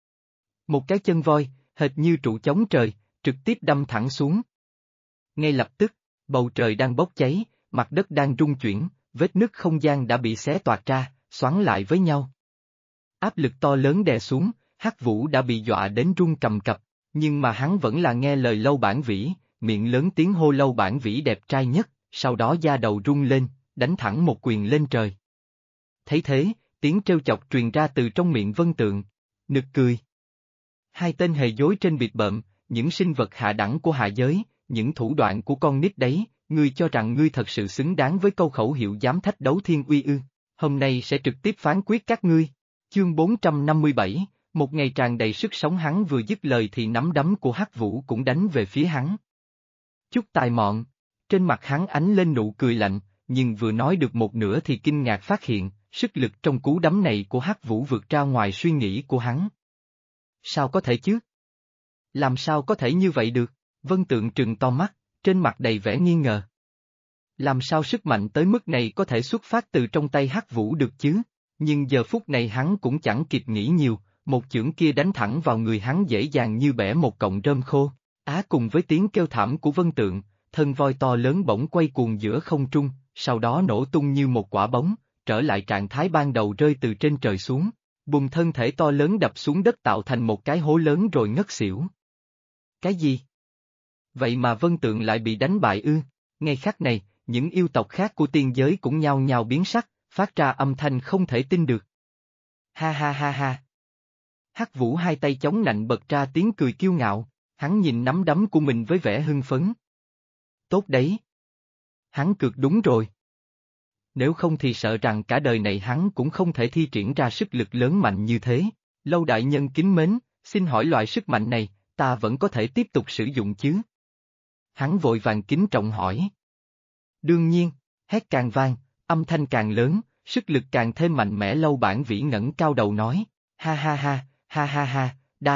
Một cái chân voi, hệt như trụ chống trời, trực tiếp đâm thẳng xuống. Ngay lập tức, bầu trời đang bốc cháy, mặt đất đang rung chuyển, vết nứt không gian đã bị xé toạc ra, xoắn lại với nhau. Áp lực to lớn đè xuống, Hắc Vũ đã bị dọa đến run cầm cập, nhưng mà hắn vẫn là nghe lời Lâu Bản Vĩ, miệng lớn tiếng hô Lâu Bản Vĩ đẹp trai nhất, sau đó da đầu rung lên, đánh thẳng một quyền lên trời. Thấy thế, tiếng trêu chọc truyền ra từ trong miệng Vân Tượng, nực cười. Hai tên hề dối trên bịt bợm, những sinh vật hạ đẳng của hạ giới, những thủ đoạn của con nít đấy, ngươi cho rằng ngươi thật sự xứng đáng với câu khẩu hiệu dám thách đấu thiên uy ư, hôm nay sẽ trực tiếp phán quyết các ngươi. Chương 457, một ngày tràn đầy sức sống hắn vừa dứt lời thì nắm đấm của Hắc Vũ cũng đánh về phía hắn. Chút tài mọn, trên mặt hắn ánh lên nụ cười lạnh, nhưng vừa nói được một nửa thì kinh ngạc phát hiện, sức lực trong cú đấm này của Hắc Vũ vượt ra ngoài suy nghĩ của hắn. Sao có thể chứ? Làm sao có thể như vậy được? Vân Tượng trừng to mắt, trên mặt đầy vẻ nghi ngờ. Làm sao sức mạnh tới mức này có thể xuất phát từ trong tay Hắc Vũ được chứ? Nhưng giờ phút này hắn cũng chẳng kịp nghĩ nhiều, một chưởng kia đánh thẳng vào người hắn dễ dàng như bẻ một cọng rơm khô. Cùng với tiếng kêu thảm của Vân Tượng, thân voi to lớn bỗng quay cuồng giữa không trung, sau đó nổ tung như một quả bóng, trở lại trạng thái ban đầu rơi từ trên trời xuống. Bùm thân thể to lớn đập xuống đất tạo thành một cái hố lớn rồi ngất xỉu. Cái gì? Vậy mà Vân Tượng lại bị đánh bại ư? Ngay khắc này, những yêu tộc khác của tiên giới cũng nhao nhao biến sắc, phát ra âm thanh không thể tin được. Ha ha ha ha. Hắc Vũ hai tay chống nạnh bật ra tiếng cười kiêu ngạo, hắn nhìn nắm đấm của mình với vẻ hưng phấn. Tốt đấy. Hắn cược đúng rồi. Nếu không thì sợ rằng cả đời này hắn cũng không thể thi triển ra sức lực lớn mạnh như thế. Lâu đại nhân kính mến, xin hỏi loại sức mạnh này, ta vẫn có thể tiếp tục sử dụng chứ? Hắn vội vàng kính trọng hỏi. Đương nhiên, hét càng vang, âm thanh càng lớn, sức lực càng thêm mạnh mẽ. Lâu Bản Vĩ ngẩng cao đầu nói, ha ha ha, ha ha ha,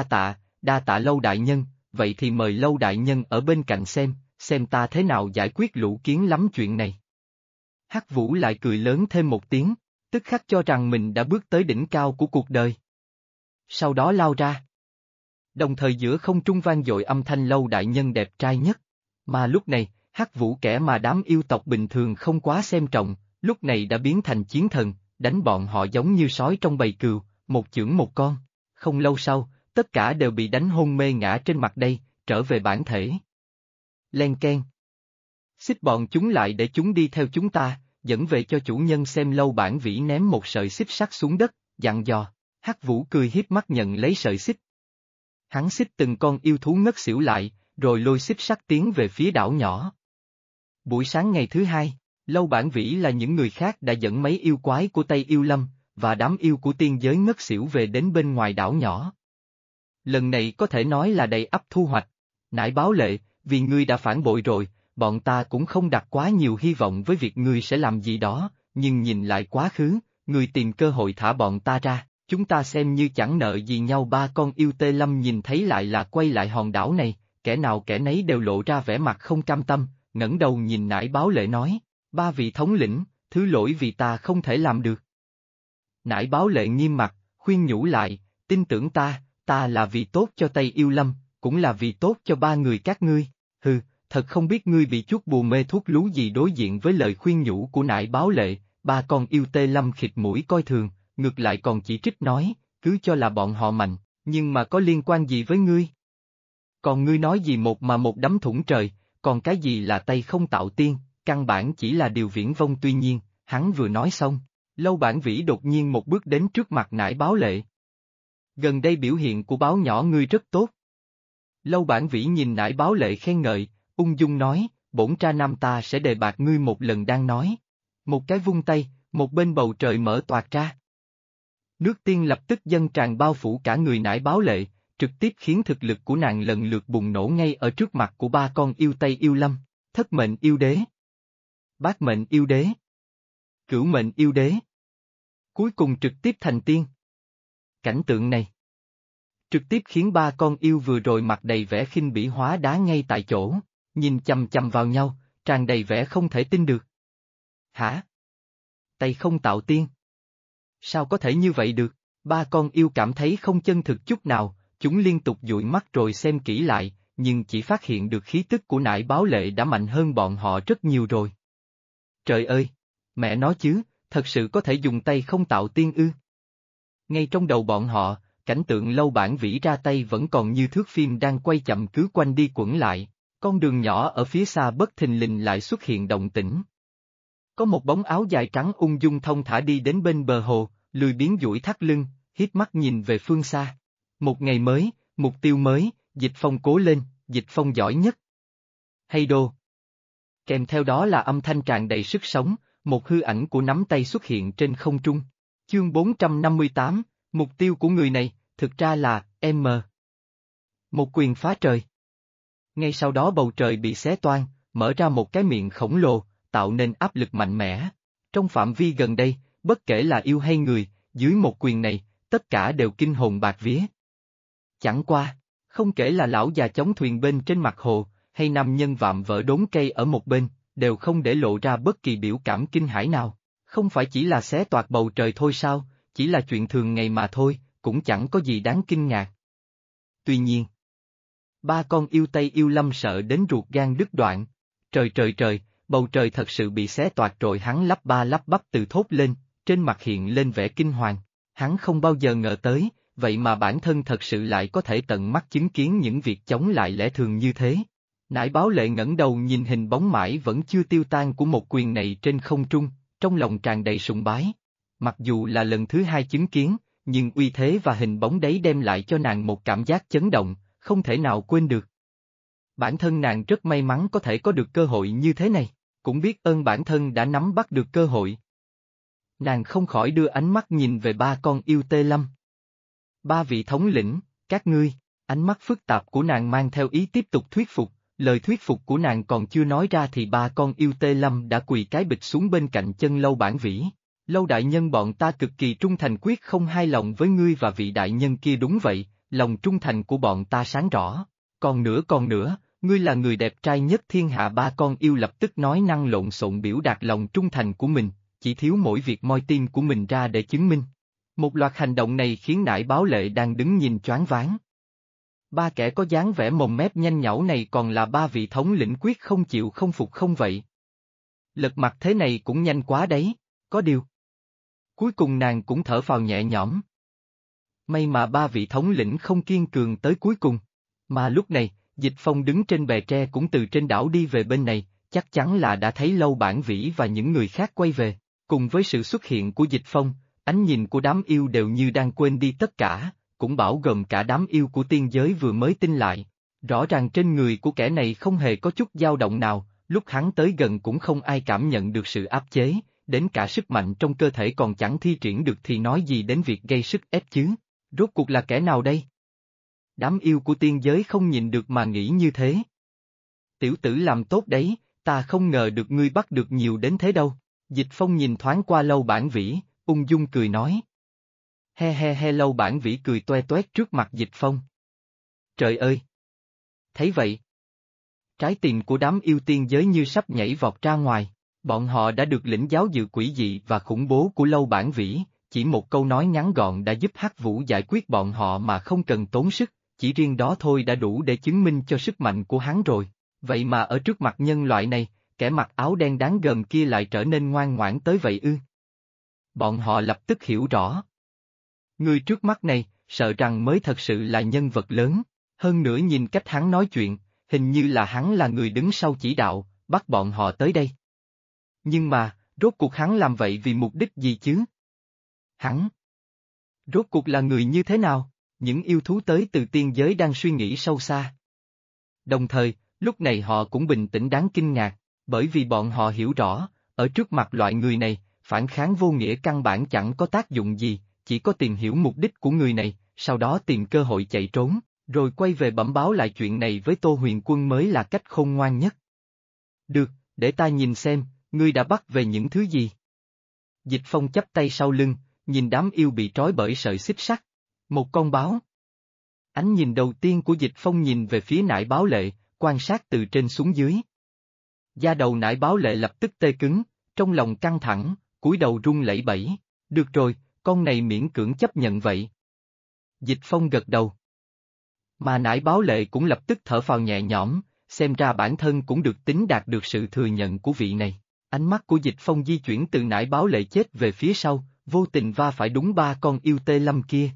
đa tạ Lâu đại nhân, vậy thì mời Lâu đại nhân ở bên cạnh xem ta thế nào giải quyết Lũ Kiến lắm chuyện này. Hắc Vũ lại cười lớn thêm một tiếng, tức khắc cho rằng mình đã bước tới đỉnh cao của cuộc đời. Sau đó lao ra. Đồng thời giữa không trung vang dội âm thanh Lâu đại nhân đẹp trai nhất. Mà lúc này, Hắc Vũ kẻ mà đám yêu tộc bình thường không quá xem trọng, lúc này đã biến thành chiến thần, đánh bọn họ giống như sói trong bầy cừu, một chưởng một con. Không lâu sau, tất cả đều bị đánh hôn mê ngã trên mặt đây, trở về bản thể. Len keng. Xích bọn chúng lại để chúng đi theo chúng ta, dẫn về cho chủ nhân xem. Lâu Bản Vĩ ném một sợi xích sắt xuống đất, dặn dò. Hắc Vũ cười hiếp mắt nhận lấy sợi xích. Hắn xích từng con yêu thú ngất xỉu lại, rồi lôi xích sắt tiến về phía đảo nhỏ. Buổi sáng ngày thứ hai, Lâu Bản Vĩ là những người khác đã dẫn mấy yêu quái của Tây Yêu Lâm, và đám yêu của tiên giới ngất xỉu về đến bên ngoài đảo nhỏ. Lần này có thể nói là đầy ắp thu hoạch. Nải Báo Lệ, vì ngươi đã phản bội rồi, bọn ta cũng không đặt quá nhiều hy vọng với việc ngươi sẽ làm gì đó, nhưng nhìn lại quá khứ, ngươi tìm cơ hội thả bọn ta ra, chúng ta xem như chẳng nợ gì nhau. Ba con yêu Tê Lâm nhìn thấy lại là quay lại hòn đảo này, kẻ nào kẻ nấy đều lộ ra vẻ mặt không cam tâm, ngẩng đầu nhìn Nải Báo Lệ nói, ba vị thống lĩnh, thứ lỗi vì ta không thể làm được. Nải Báo Lệ nghiêm mặt, khuyên nhủ lại, tin tưởng ta là vì tốt cho Tây Yêu Lâm, cũng là vì tốt cho ba người các ngươi. Hừ, thật không biết ngươi bị chút bùa mê thuốc lú gì. Đối diện với lời khuyên nhủ của Nải Báo Lệ, ba con yêu Tê Lâm khịt mũi coi thường, ngược lại còn chỉ trích nói, cứ cho là bọn họ mạnh, nhưng mà có liên quan gì với ngươi? Còn ngươi nói gì một mà một đấm thủng trời, còn cái gì là Tây Không Tạo Tiên, căn bản chỉ là điều viển vông. Tuy nhiên, hắn vừa nói xong, Lâu Bản Vĩ đột nhiên một bước đến trước mặt Nải Báo Lệ. Gần đây biểu hiện của báo nhỏ ngươi rất tốt. Lâu Bản Vĩ nhìn Nải Báo Lệ khen ngợi, ung dung nói, bổn tra nam ta sẽ đề bạt ngươi một lần. Đang nói. Một cái vung tay, một bên bầu trời mở toạc ra. Nước tiên lập tức dâng tràn bao phủ cả người Nải Báo Lệ, trực tiếp khiến thực lực của nàng lần lượt bùng nổ ngay ở trước mặt của ba con yêu Tây Yêu Lâm, Thất Mệnh Yêu Đế, Bát Mệnh Yêu Đế, Cửu Mệnh Yêu Đế. Cuối cùng trực tiếp thành tiên. Cảnh tượng này trực tiếp khiến ba con yêu vừa rồi mặt đầy vẻ khinh bỉ hóa đá ngay tại chỗ, nhìn chằm chằm vào nhau, tràn đầy vẻ không thể tin được. Hả? Tây Không Tạo Tiên? Sao có thể như vậy được? Ba con yêu cảm thấy không chân thực chút nào, chúng liên tục dụi mắt rồi xem kỹ lại, nhưng chỉ phát hiện được khí tức của Nải Báo Lệ đã mạnh hơn bọn họ rất nhiều rồi. Trời ơi! Mẹ nói chứ, thật sự có thể dùng Tây Không Tạo Tiên ư? Ngay trong đầu bọn họ, cảnh tượng Lâu Bản Vĩ ra tay vẫn còn như thước phim đang quay chậm cứ quanh đi quẩn lại, con đường nhỏ ở phía xa bất thình lình lại xuất hiện động tĩnh. Có một bóng áo dài trắng ung dung thong thả đi đến bên bờ hồ, lười biếng duỗi thắt lưng, híp mắt nhìn về phương xa. Một ngày mới, mục tiêu mới, Dịch Phong cố lên, Dịch Phong giỏi nhất. Hay đô. Kèm theo đó là âm thanh tràn đầy sức sống, một hư ảnh của nắm tay xuất hiện trên không trung. Chương 458, mục tiêu của người này, thực ra là, M. Một quyền phá trời. Ngay sau đó bầu trời bị xé toang, mở ra một cái miệng khổng lồ, tạo nên áp lực mạnh mẽ. Trong phạm vi gần đây, bất kể là yêu hay người, dưới một quyền này, tất cả đều kinh hồn bạt vía. Chẳng qua, không kể là lão già chống thuyền bên trên mặt hồ, hay nam nhân vạm vỡ đốn cây ở một bên, đều không để lộ ra bất kỳ biểu cảm kinh hãi nào. Không phải chỉ là xé toạc bầu trời thôi sao, chỉ là chuyện thường ngày mà thôi, cũng chẳng có gì đáng kinh ngạc. Tuy nhiên, ba con yêu Tây Yêu Lâm sợ đến ruột gan đứt đoạn. Trời, bầu trời thật sự bị xé toạc rồi. Hắn lắp ba lắp bắp từ thốt lên, trên mặt hiện lên vẻ kinh hoàng. Hắn không bao giờ ngờ tới, vậy mà bản thân thật sự lại có thể tận mắt chứng kiến những việc chống lại lẽ thường như thế. Nải Báo Lệ ngẩng đầu nhìn hình bóng mãi vẫn chưa tiêu tan của một quyền này trên không trung, trong lòng tràn đầy sùng bái. Mặc dù là lần thứ hai chứng kiến, nhưng uy thế và hình bóng đấy đem lại cho nàng một cảm giác chấn động, không thể nào quên được. Bản thân nàng rất may mắn có thể có được cơ hội như thế này, cũng biết ơn bản thân đã nắm bắt được cơ hội. Nàng không khỏi đưa ánh mắt nhìn về ba con yêu Tê Lâm. Ba vị thống lĩnh, các ngươi, Ánh mắt phức tạp của nàng mang theo ý tiếp tục thuyết phục, lời thuyết phục của nàng còn chưa nói ra thì ba con yêu tê lâm đã quỳ cái bịch xuống bên cạnh chân Lâu Bản Vĩ. Lâu đại nhân, bọn ta cực kỳ trung thành, quyết không hai lòng với ngươi và vị đại nhân kia. Đúng vậy, lòng trung thành của bọn ta sáng rõ. Còn nữa, ngươi là người đẹp trai nhất thiên hạ. Ba con yêu lập tức nói năng lộn xộn biểu đạt lòng trung thành của mình, chỉ thiếu mỗi việc moi tim của mình ra để chứng minh. Một loạt hành động này khiến Nải Báo Lệ đang đứng nhìn choáng váng. Ba kẻ có dáng vẻ mồm mép nhanh nhảu này còn là ba vị thống lĩnh quyết không chịu không phục không vậy? Lật mặt thế này cũng nhanh quá đấy, có điều. Cuối cùng nàng cũng thở phào nhẹ nhõm. May mà ba vị thống lĩnh không kiên cường tới cuối cùng. Mà lúc này, Dịch Phong đứng trên bè tre cũng từ trên đảo đi về bên này, chắc chắn là đã thấy Lâu Bản Vĩ và những người khác quay về. Cùng với sự xuất hiện của Dịch Phong, ánh nhìn của đám yêu đều như đang quên đi tất cả, cũng bao gồm cả đám yêu của tiên giới vừa mới tin lại. Rõ ràng trên người của kẻ này không hề có chút dao động nào, lúc hắn tới gần cũng không ai cảm nhận được sự áp chế, đến cả sức mạnh trong cơ thể còn chẳng thi triển được thì nói gì đến việc gây sức ép chứ. Rốt cuộc là kẻ nào đây? Đám yêu của tiên giới không nhìn được mà nghĩ như thế. Tiểu tử làm tốt đấy, ta không ngờ được ngươi bắt được nhiều đến thế đâu. Dịch Phong nhìn thoáng qua Lâu Bản Vĩ, ung dung cười nói. He he he. Lâu Bản Vĩ cười toe toét trước mặt Dịch Phong. Trời ơi! Thấy vậy, trái tim của đám yêu tiên giới như sắp nhảy vọt ra ngoài. Bọn họ đã được lĩnh giáo dự quỷ dị và khủng bố của Lâu Bản Vĩ, chỉ một câu nói ngắn gọn đã giúp Hắc Vũ giải quyết bọn họ mà không cần tốn sức, chỉ riêng đó thôi đã đủ để chứng minh cho sức mạnh của hắn rồi. Vậy mà ở trước mặt nhân loại này, kẻ mặc áo đen đáng gờm kia lại trở nên ngoan ngoãn tới vậy ư? Bọn họ lập tức hiểu rõ. Người trước mắt này, sợ rằng mới thật sự là nhân vật lớn, hơn nữa nhìn cách hắn nói chuyện, hình như là hắn là người đứng sau chỉ đạo, bắt bọn họ tới đây. Nhưng mà, rốt cuộc hắn làm vậy vì mục đích gì chứ? Hắn rốt cuộc là người như thế nào? Những yêu thú tới từ tiên giới đang suy nghĩ sâu xa. Đồng thời, lúc này họ cũng bình tĩnh đáng kinh ngạc, bởi vì bọn họ hiểu rõ, ở trước mặt loại người này, phản kháng vô nghĩa căn bản chẳng có tác dụng gì, chỉ có tìm hiểu mục đích của người này, sau đó tìm cơ hội chạy trốn, rồi quay về bẩm báo lại chuyện này với Tô Huyền Quân mới là cách khôn ngoan nhất. Được, để ta nhìn xem, ngươi đã bắt về những thứ gì. Dịch Phong chắp tay sau lưng, nhìn đám yêu bị trói bởi sợi xích sắt. Một con báo. Ánh nhìn đầu tiên của Dịch Phong nhìn về phía Nải Báo Lệ, quan sát từ trên xuống dưới. Da đầu Nải Báo Lệ lập tức tê cứng, trong lòng căng thẳng, cúi đầu run lẩy bẩy. Được rồi, con này miễn cưỡng chấp nhận vậy. Dịch Phong gật đầu. Mà Nải Báo Lệ cũng lập tức thở phào nhẹ nhõm, xem ra bản thân cũng được tính đạt được sự thừa nhận của vị này. Ánh mắt của Dịch Phong di chuyển từ Nải Báo Lệ chết về phía sau, vô tình va phải đúng ba con yêu tê lâm kia.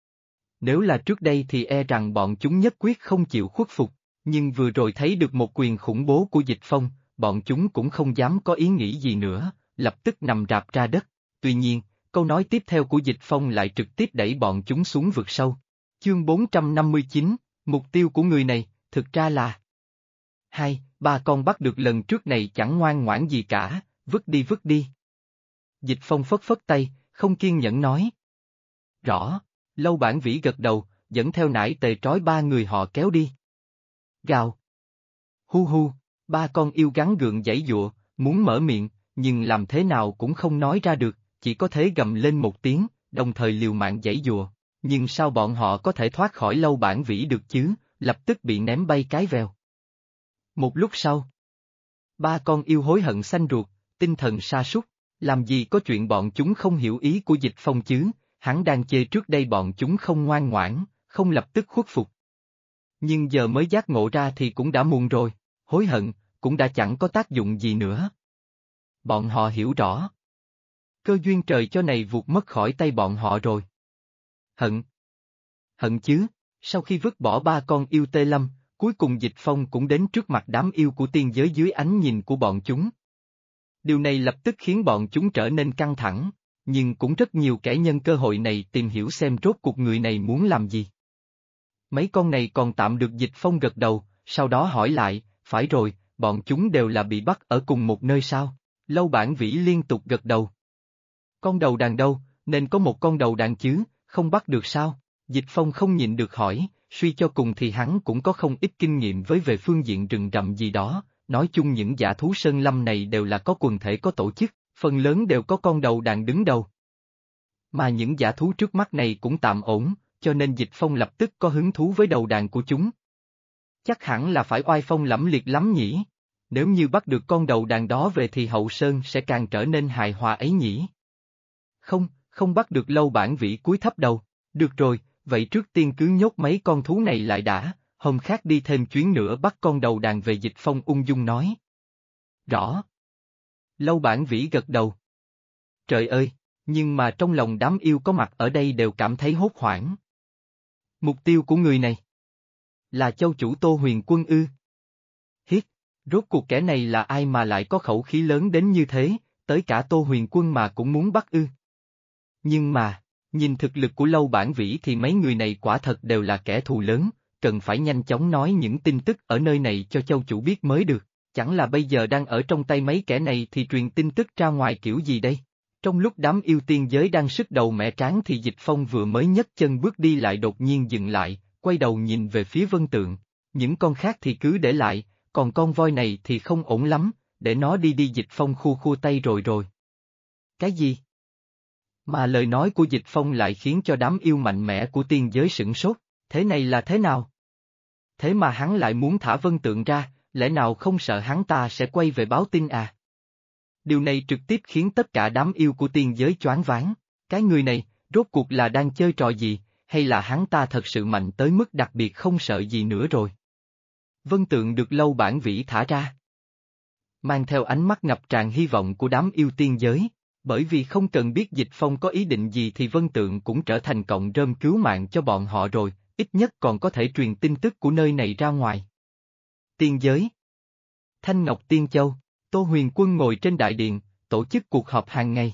Nếu là trước đây thì e rằng bọn chúng nhất quyết không chịu khuất phục, nhưng vừa rồi thấy được một quyền khủng bố của Dịch Phong, bọn chúng cũng không dám có ý nghĩ gì nữa, lập tức nằm rạp ra đất. Tuy nhiên, câu nói tiếp theo của Dịch Phong lại trực tiếp đẩy bọn chúng xuống vực sâu. Chương 459, mục tiêu của người này, thực ra là ba con bắt được lần trước này chẳng ngoan ngoãn gì cả, vứt đi. Dịch Phong phất phất tay, không kiên nhẫn nói. Rõ, Lâu Bản Vĩ gật đầu, dẫn theo Nải Tề trói ba người họ kéo đi. Gào. Hu, ba con yêu gắng gượng giãy giụa, muốn mở miệng, nhưng làm thế nào cũng không nói ra được, chỉ có thể gầm lên một tiếng, đồng thời liều mạng giãy giụa. Nhưng sao bọn họ có thể thoát khỏi Lâu Bản Vĩ được chứ, lập tức bị ném bay cái vèo. Một lúc sau, ba con yêu hối hận xanh ruột, tinh thần sa sút, làm gì có chuyện bọn chúng không hiểu ý của Dịch Phong chứ, hắn đang chê trước đây bọn chúng không ngoan ngoãn, không lập tức khuất phục. Nhưng giờ mới giác ngộ ra thì cũng đã muộn rồi, hối hận, cũng đã chẳng có tác dụng gì nữa. Bọn họ hiểu rõ. Cơ duyên trời cho này vụt mất khỏi tay bọn họ rồi. Hận chứ, sau khi vứt bỏ ba con yêu tê lâm, cuối cùng Dịch Phong cũng đến trước mặt đám yêu của tiên giới dưới ánh nhìn của bọn chúng. Điều này lập tức khiến bọn chúng trở nên căng thẳng, nhưng cũng rất nhiều kẻ nhân cơ hội này tìm hiểu xem rốt cuộc người này muốn làm gì. Mấy con này còn tạm được Dịch Phong gật đầu, sau đó hỏi lại, phải rồi, bọn chúng đều là bị bắt ở cùng một nơi sao? Lâu Bản Vĩ liên tục gật đầu. Con đầu đàn đâu, nên có một con đầu đàn chứ, không bắt được sao? Dịch Phong không nhịn được hỏi, suy cho cùng thì hắn cũng có không ít kinh nghiệm với về phương diện rừng rậm gì đó, nói chung những dã thú sơn lâm này đều là có quần thể có tổ chức, phần lớn đều có con đầu đàn đứng đầu. Mà những dã thú trước mắt này cũng tạm ổn, cho nên Dịch Phong lập tức có hứng thú với đầu đàn của chúng. Chắc hẳn là phải oai phong lẫm liệt lắm nhỉ? Nếu như bắt được con đầu đàn đó về thì Hậu Sơn sẽ càng trở nên hài hòa ấy nhỉ? Không bắt được Lâu Bản Vĩ cúi thấp đầu. Được rồi, vậy trước tiên cứ nhốt mấy con thú này lại đã, hôm khác đi thêm chuyến nữa bắt con đầu đàn về. Dịch Phong ung dung nói. Rõ. Lâu Bản Vĩ gật đầu. Trời ơi, nhưng mà trong lòng đám yêu có mặt ở đây đều cảm thấy hốt hoảng. Mục tiêu của người này là châu chủ Tô Huyền Quân ư? Hiết, rốt cuộc kẻ này là ai mà lại có khẩu khí lớn đến như thế, tới cả Tô Huyền Quân mà cũng muốn bắt ư? Nhưng mà, nhìn thực lực của Lâu Bản Vĩ thì mấy người này quả thật đều là kẻ thù lớn, cần phải nhanh chóng nói những tin tức ở nơi này cho châu chủ biết mới được, chẳng là bây giờ đang ở trong tay mấy kẻ này thì truyền tin tức ra ngoài kiểu gì đây? Trong lúc đám yêu tiên giới đang sức đầu mẻ trán thì Dịch Phong vừa mới nhấc chân bước đi lại đột nhiên dừng lại, quay đầu nhìn về phía Vân Tượng, những con khác thì cứ để lại, còn con voi này thì không ổn lắm, để nó đi đi. Dịch Phong khua khua tay rồi. Cái gì? Mà lời nói của Dịch Phong lại khiến cho đám yêu mạnh mẽ của tiên giới sửng sốt, thế này là thế nào? Thế mà hắn lại muốn thả Vân Tượng ra, lẽ nào không sợ hắn ta sẽ quay về báo tin à? Điều này trực tiếp khiến tất cả đám yêu của tiên giới choáng váng, cái người này, rốt cuộc là đang chơi trò gì, hay là hắn ta thật sự mạnh tới mức đặc biệt không sợ gì nữa rồi? Vân Tượng được Lâu Bản Vĩ thả ra, mang theo ánh mắt ngập tràn hy vọng của đám yêu tiên giới, bởi vì không cần biết Dịch Phong có ý định gì thì Vân Tượng cũng trở thành cọng rơm cứu mạng cho bọn họ rồi, ít nhất còn có thể truyền tin tức của nơi này ra ngoài. Tiên giới Thanh Ngọc Tiên Châu, Tô Huyền Quân ngồi trên đại điện, tổ chức cuộc họp hàng ngày.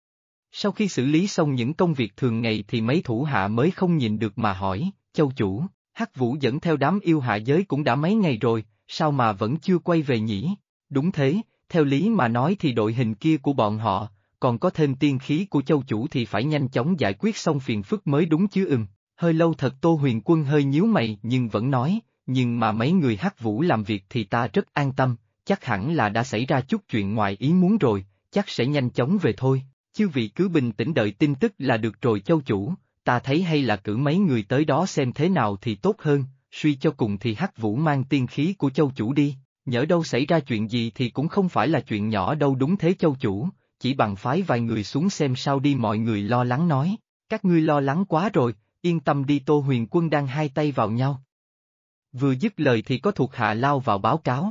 Sau khi xử lý xong những công việc thường ngày thì mấy thủ hạ mới không nhìn được mà hỏi, châu chủ, Hắc Vũ dẫn theo đám yêu hạ giới cũng đã mấy ngày rồi, sao mà vẫn chưa quay về nhỉ? Đúng thế, theo lý mà nói thì đội hình kia của bọn họ, còn có thêm tiên khí của châu chủ thì phải nhanh chóng giải quyết xong phiền phức mới đúng chứ. Hơi lâu thật. Tô Huyền Quân hơi nhíu mày nhưng vẫn nói, nhưng mà mấy người Hắc Vũ làm việc thì ta rất an tâm, chắc hẳn là đã xảy ra chút chuyện ngoài ý muốn rồi, chắc sẽ nhanh chóng về thôi, chư vị cứ bình tĩnh đợi tin tức là được rồi châu chủ, ta thấy hay là cử mấy người tới đó xem thế nào thì tốt hơn, suy cho cùng thì Hắc Vũ mang tiên khí của châu chủ đi, nhỡ đâu xảy ra chuyện gì thì cũng không phải là chuyện nhỏ đâu. Đúng thế châu chủ, chỉ bằng phái vài người xuống xem sao đi. Mọi người lo lắng nói, các ngươi lo lắng quá rồi, yên tâm đi. Tô Huyền Quân đang hai tay vào nhau. Vừa dứt lời thì có thuộc hạ lao vào báo cáo.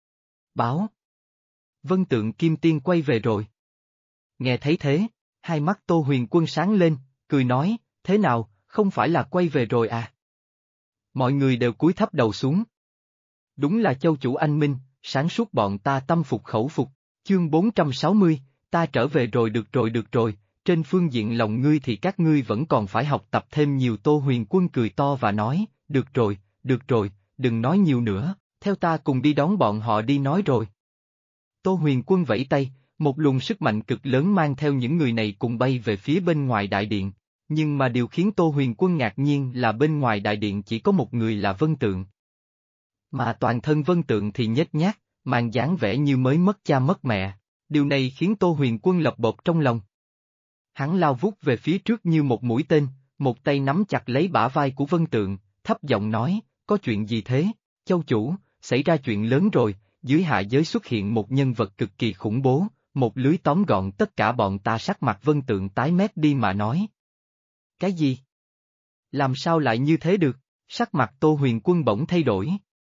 Báo. Vân Tượng Kim Tiên quay về rồi. Nghe thấy thế, hai mắt Tô Huyền Quân sáng lên, cười nói, thế nào, không phải là quay về rồi à? Mọi người đều cúi thấp đầu xuống. Đúng là châu chủ anh minh, sáng suốt bọn ta tâm phục khẩu phục, chương 460, ta trở về rồi. Được rồi, trên phương diện lòng ngươi thì các ngươi vẫn còn phải học tập thêm nhiều. Tô Huyền Quân cười to và nói, được rồi, đừng nói nhiều nữa, theo ta cùng đi đón bọn họ đi. Nói rồi. Tô Huyền Quân vẫy tay, một luồng sức mạnh cực lớn mang theo những người này cùng bay về phía bên ngoài đại điện, nhưng mà điều khiến Tô Huyền Quân ngạc nhiên là bên ngoài đại điện chỉ có một người là Vân Tượng. Mà toàn thân Vân Tượng thì nhếch nhác, mang dáng vẻ như mới mất cha mất mẹ, điều này khiến Tô Huyền Quân lập bộp trong lòng. Hắn lao vút về phía trước như một mũi tên, một tay nắm chặt lấy bả vai của Vân Tượng, thấp giọng nói, có chuyện gì thế, châu chủ, xảy ra chuyện lớn rồi, dưới hạ giới xuất hiện một nhân vật cực kỳ khủng bố, một lưới tóm gọn tất cả bọn ta. Sắc mặt Vân Tượng tái mét đi mà nói. Cái gì? Làm sao lại như thế được? Sắc mặt Tô Huyền Quân bỗng thay đổi.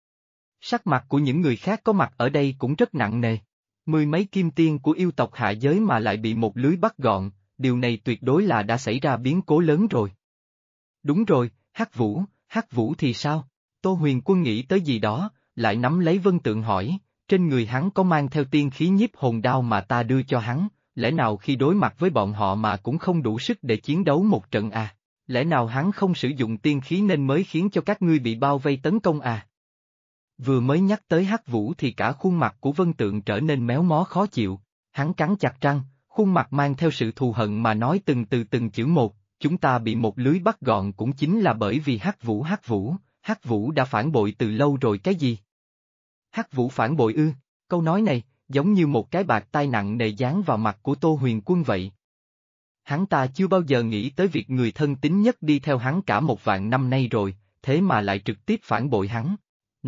Sắc mặt của những người khác có mặt ở đây cũng rất nặng nề. Mười mấy kim tiên của yêu tộc hạ giới mà lại bị một lưới bắt gọn, điều này tuyệt đối là đã xảy ra biến cố lớn rồi. Đúng rồi, Hắc Vũ thì sao? Tô Huyền Quân nghĩ tới gì đó, lại nắm lấy Vân Tượng hỏi, trên người hắn có mang theo tiên khí nhiếp hồn đao mà ta đưa cho hắn, lẽ nào khi đối mặt với bọn họ mà cũng không đủ sức để chiến đấu một trận à? Lẽ nào hắn không sử dụng tiên khí nên mới khiến cho các ngươi bị bao vây tấn công à? Vừa mới nhắc tới Hắc Vũ thì cả khuôn mặt của Vân Tượng trở nên méo mó khó chịu, hắn cắn chặt răng, khuôn mặt mang theo sự thù hận mà nói từng chữ một, chúng ta bị một lưới bắt gọn cũng chính là bởi vì Hắc Vũ, Hắc Vũ đã phản bội từ lâu rồi cái gì? Hắc Vũ phản bội ư? Câu nói này, giống như một cái bạt tai nặng nề giáng vào mặt của Tô Huyền Quân vậy. Hắn ta chưa bao giờ nghĩ tới việc người thân tín nhất đi theo hắn cả 1.000 năm nay rồi, thế mà lại trực tiếp phản bội hắn.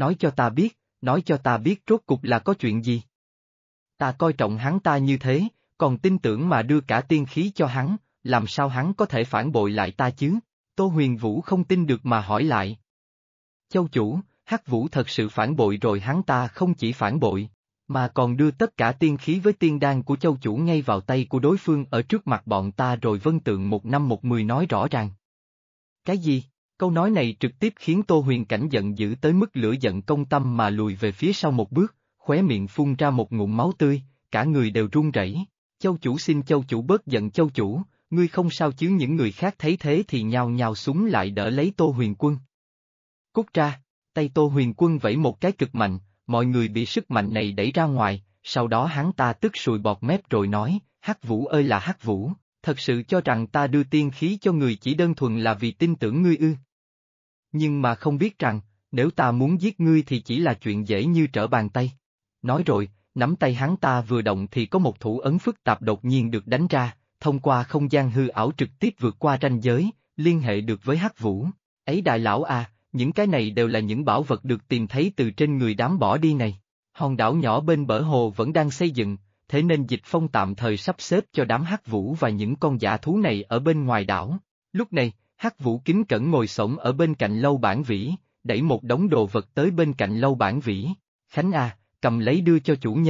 Nói cho ta biết rốt cục là có chuyện gì? Ta coi trọng hắn ta như thế, còn tin tưởng mà đưa cả tiên khí cho hắn, làm sao hắn có thể phản bội lại ta chứ? Tô Huyền Vũ không tin được mà hỏi lại. Châu chủ, Hắc Vũ thật sự phản bội rồi, hắn ta không chỉ phản bội, mà còn đưa tất cả tiên khí với tiên đan của châu chủ ngay vào tay của đối phương ở trước mặt bọn ta rồi. Vân Tượng 1/110 nói rõ ràng. Cái gì? Câu nói này trực tiếp khiến Tô Huyền Cảnh giận dữ tới mức lửa giận công tâm mà lùi về phía sau một bước, khóe miệng phun ra một ngụm máu tươi, cả người đều run rẩy. Châu chủ, xin châu chủ bớt giận, châu chủ, ngươi không sao chứ? Những người khác thấy thế thì nhao nhao súng lại đỡ lấy Tô Huyền Quân. Cút ra, tay Tô Huyền Quân vẫy một cái cực mạnh, mọi người bị sức mạnh này đẩy ra ngoài, sau đó hắn ta tức sùi bọt mép rồi nói, Hắc Vũ ơi là Hắc Vũ, thật sự cho rằng ta đưa tiên khí cho người chỉ đơn thuần là vì tin tưởng ngươi ư? Nhưng mà không biết rằng, nếu ta muốn giết ngươi thì chỉ là chuyện dễ như trở bàn tay. Nói rồi, nắm tay hắn ta vừa động thì có một thủ ấn phức tạp đột nhiên được đánh ra, thông qua không gian hư ảo trực tiếp vượt qua ranh giới, liên hệ được với Hắc Vũ. Ấy đại lão à, những cái này đều là những bảo vật được tìm thấy từ trên người đám bỏ đi này. Hòn đảo nhỏ bên bờ hồ vẫn đang xây dựng, thế nên Dịch Phong tạm thời sắp xếp cho đám Hắc Vũ và những con dã thú này ở bên ngoài đảo. Lúc này, Hắc Vũ kính cẩn ngồi xổm ở bên cạnh Lâu Bản Vĩ, đẩy một đống đồ vật tới bên cạnh Lâu Bản Vĩ. Khánh à, cầm lấy đưa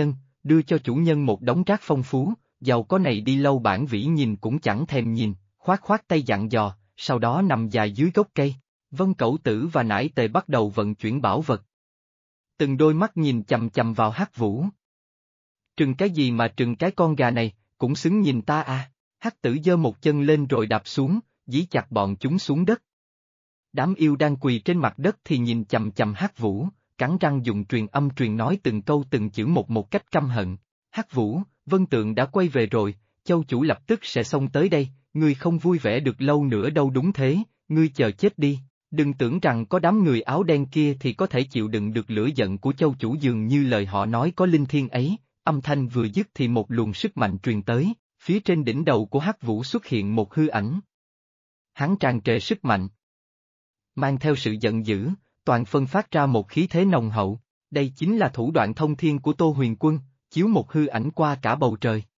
cho chủ nhân một đống rác phong phú, giàu có này đi. Lâu Bản Vĩ nhìn cũng chẳng thèm nhìn, khoát tay dặn dò, sau đó nằm dài dưới gốc cây. Vân Cẩu Tử và Nải Tề bắt đầu vận chuyển bảo vật. Từng đôi mắt nhìn chằm chằm vào Hắc Vũ. Trừng cái gì mà trừng, cái con gà này, cũng xứng nhìn ta à? Hắc Tử giơ một chân lên rồi đạp xuống, dí chặt bọn chúng xuống đất. Đám yêu đang quỳ trên mặt đất thì nhìn chằm chằm Hắc Vũ, cắn răng dùng truyền âm truyền nói từng câu từng chữ một cách căm hận. Hắc Vũ, Vân Tượng đã quay về rồi, châu chủ lập tức sẽ xông tới đây, ngươi không vui vẻ được lâu nữa đâu. Đúng thế, ngươi chờ chết đi. Đừng tưởng rằng có đám người áo đen kia thì có thể chịu đựng được lửa giận của châu chủ, dường như lời họ nói có linh thiêng ấy. Âm thanh vừa dứt thì một luồng sức mạnh truyền tới, phía trên đỉnh đầu của Hắc Vũ xuất hiện một hư ảnh. Hắn tràn trề sức mạnh, mang theo sự giận dữ, toàn phân phát ra một khí thế nồng hậu. Đây chính là thủ đoạn thông thiên của Tô Huyền Quân, chiếu một hư ảnh qua cả bầu trời.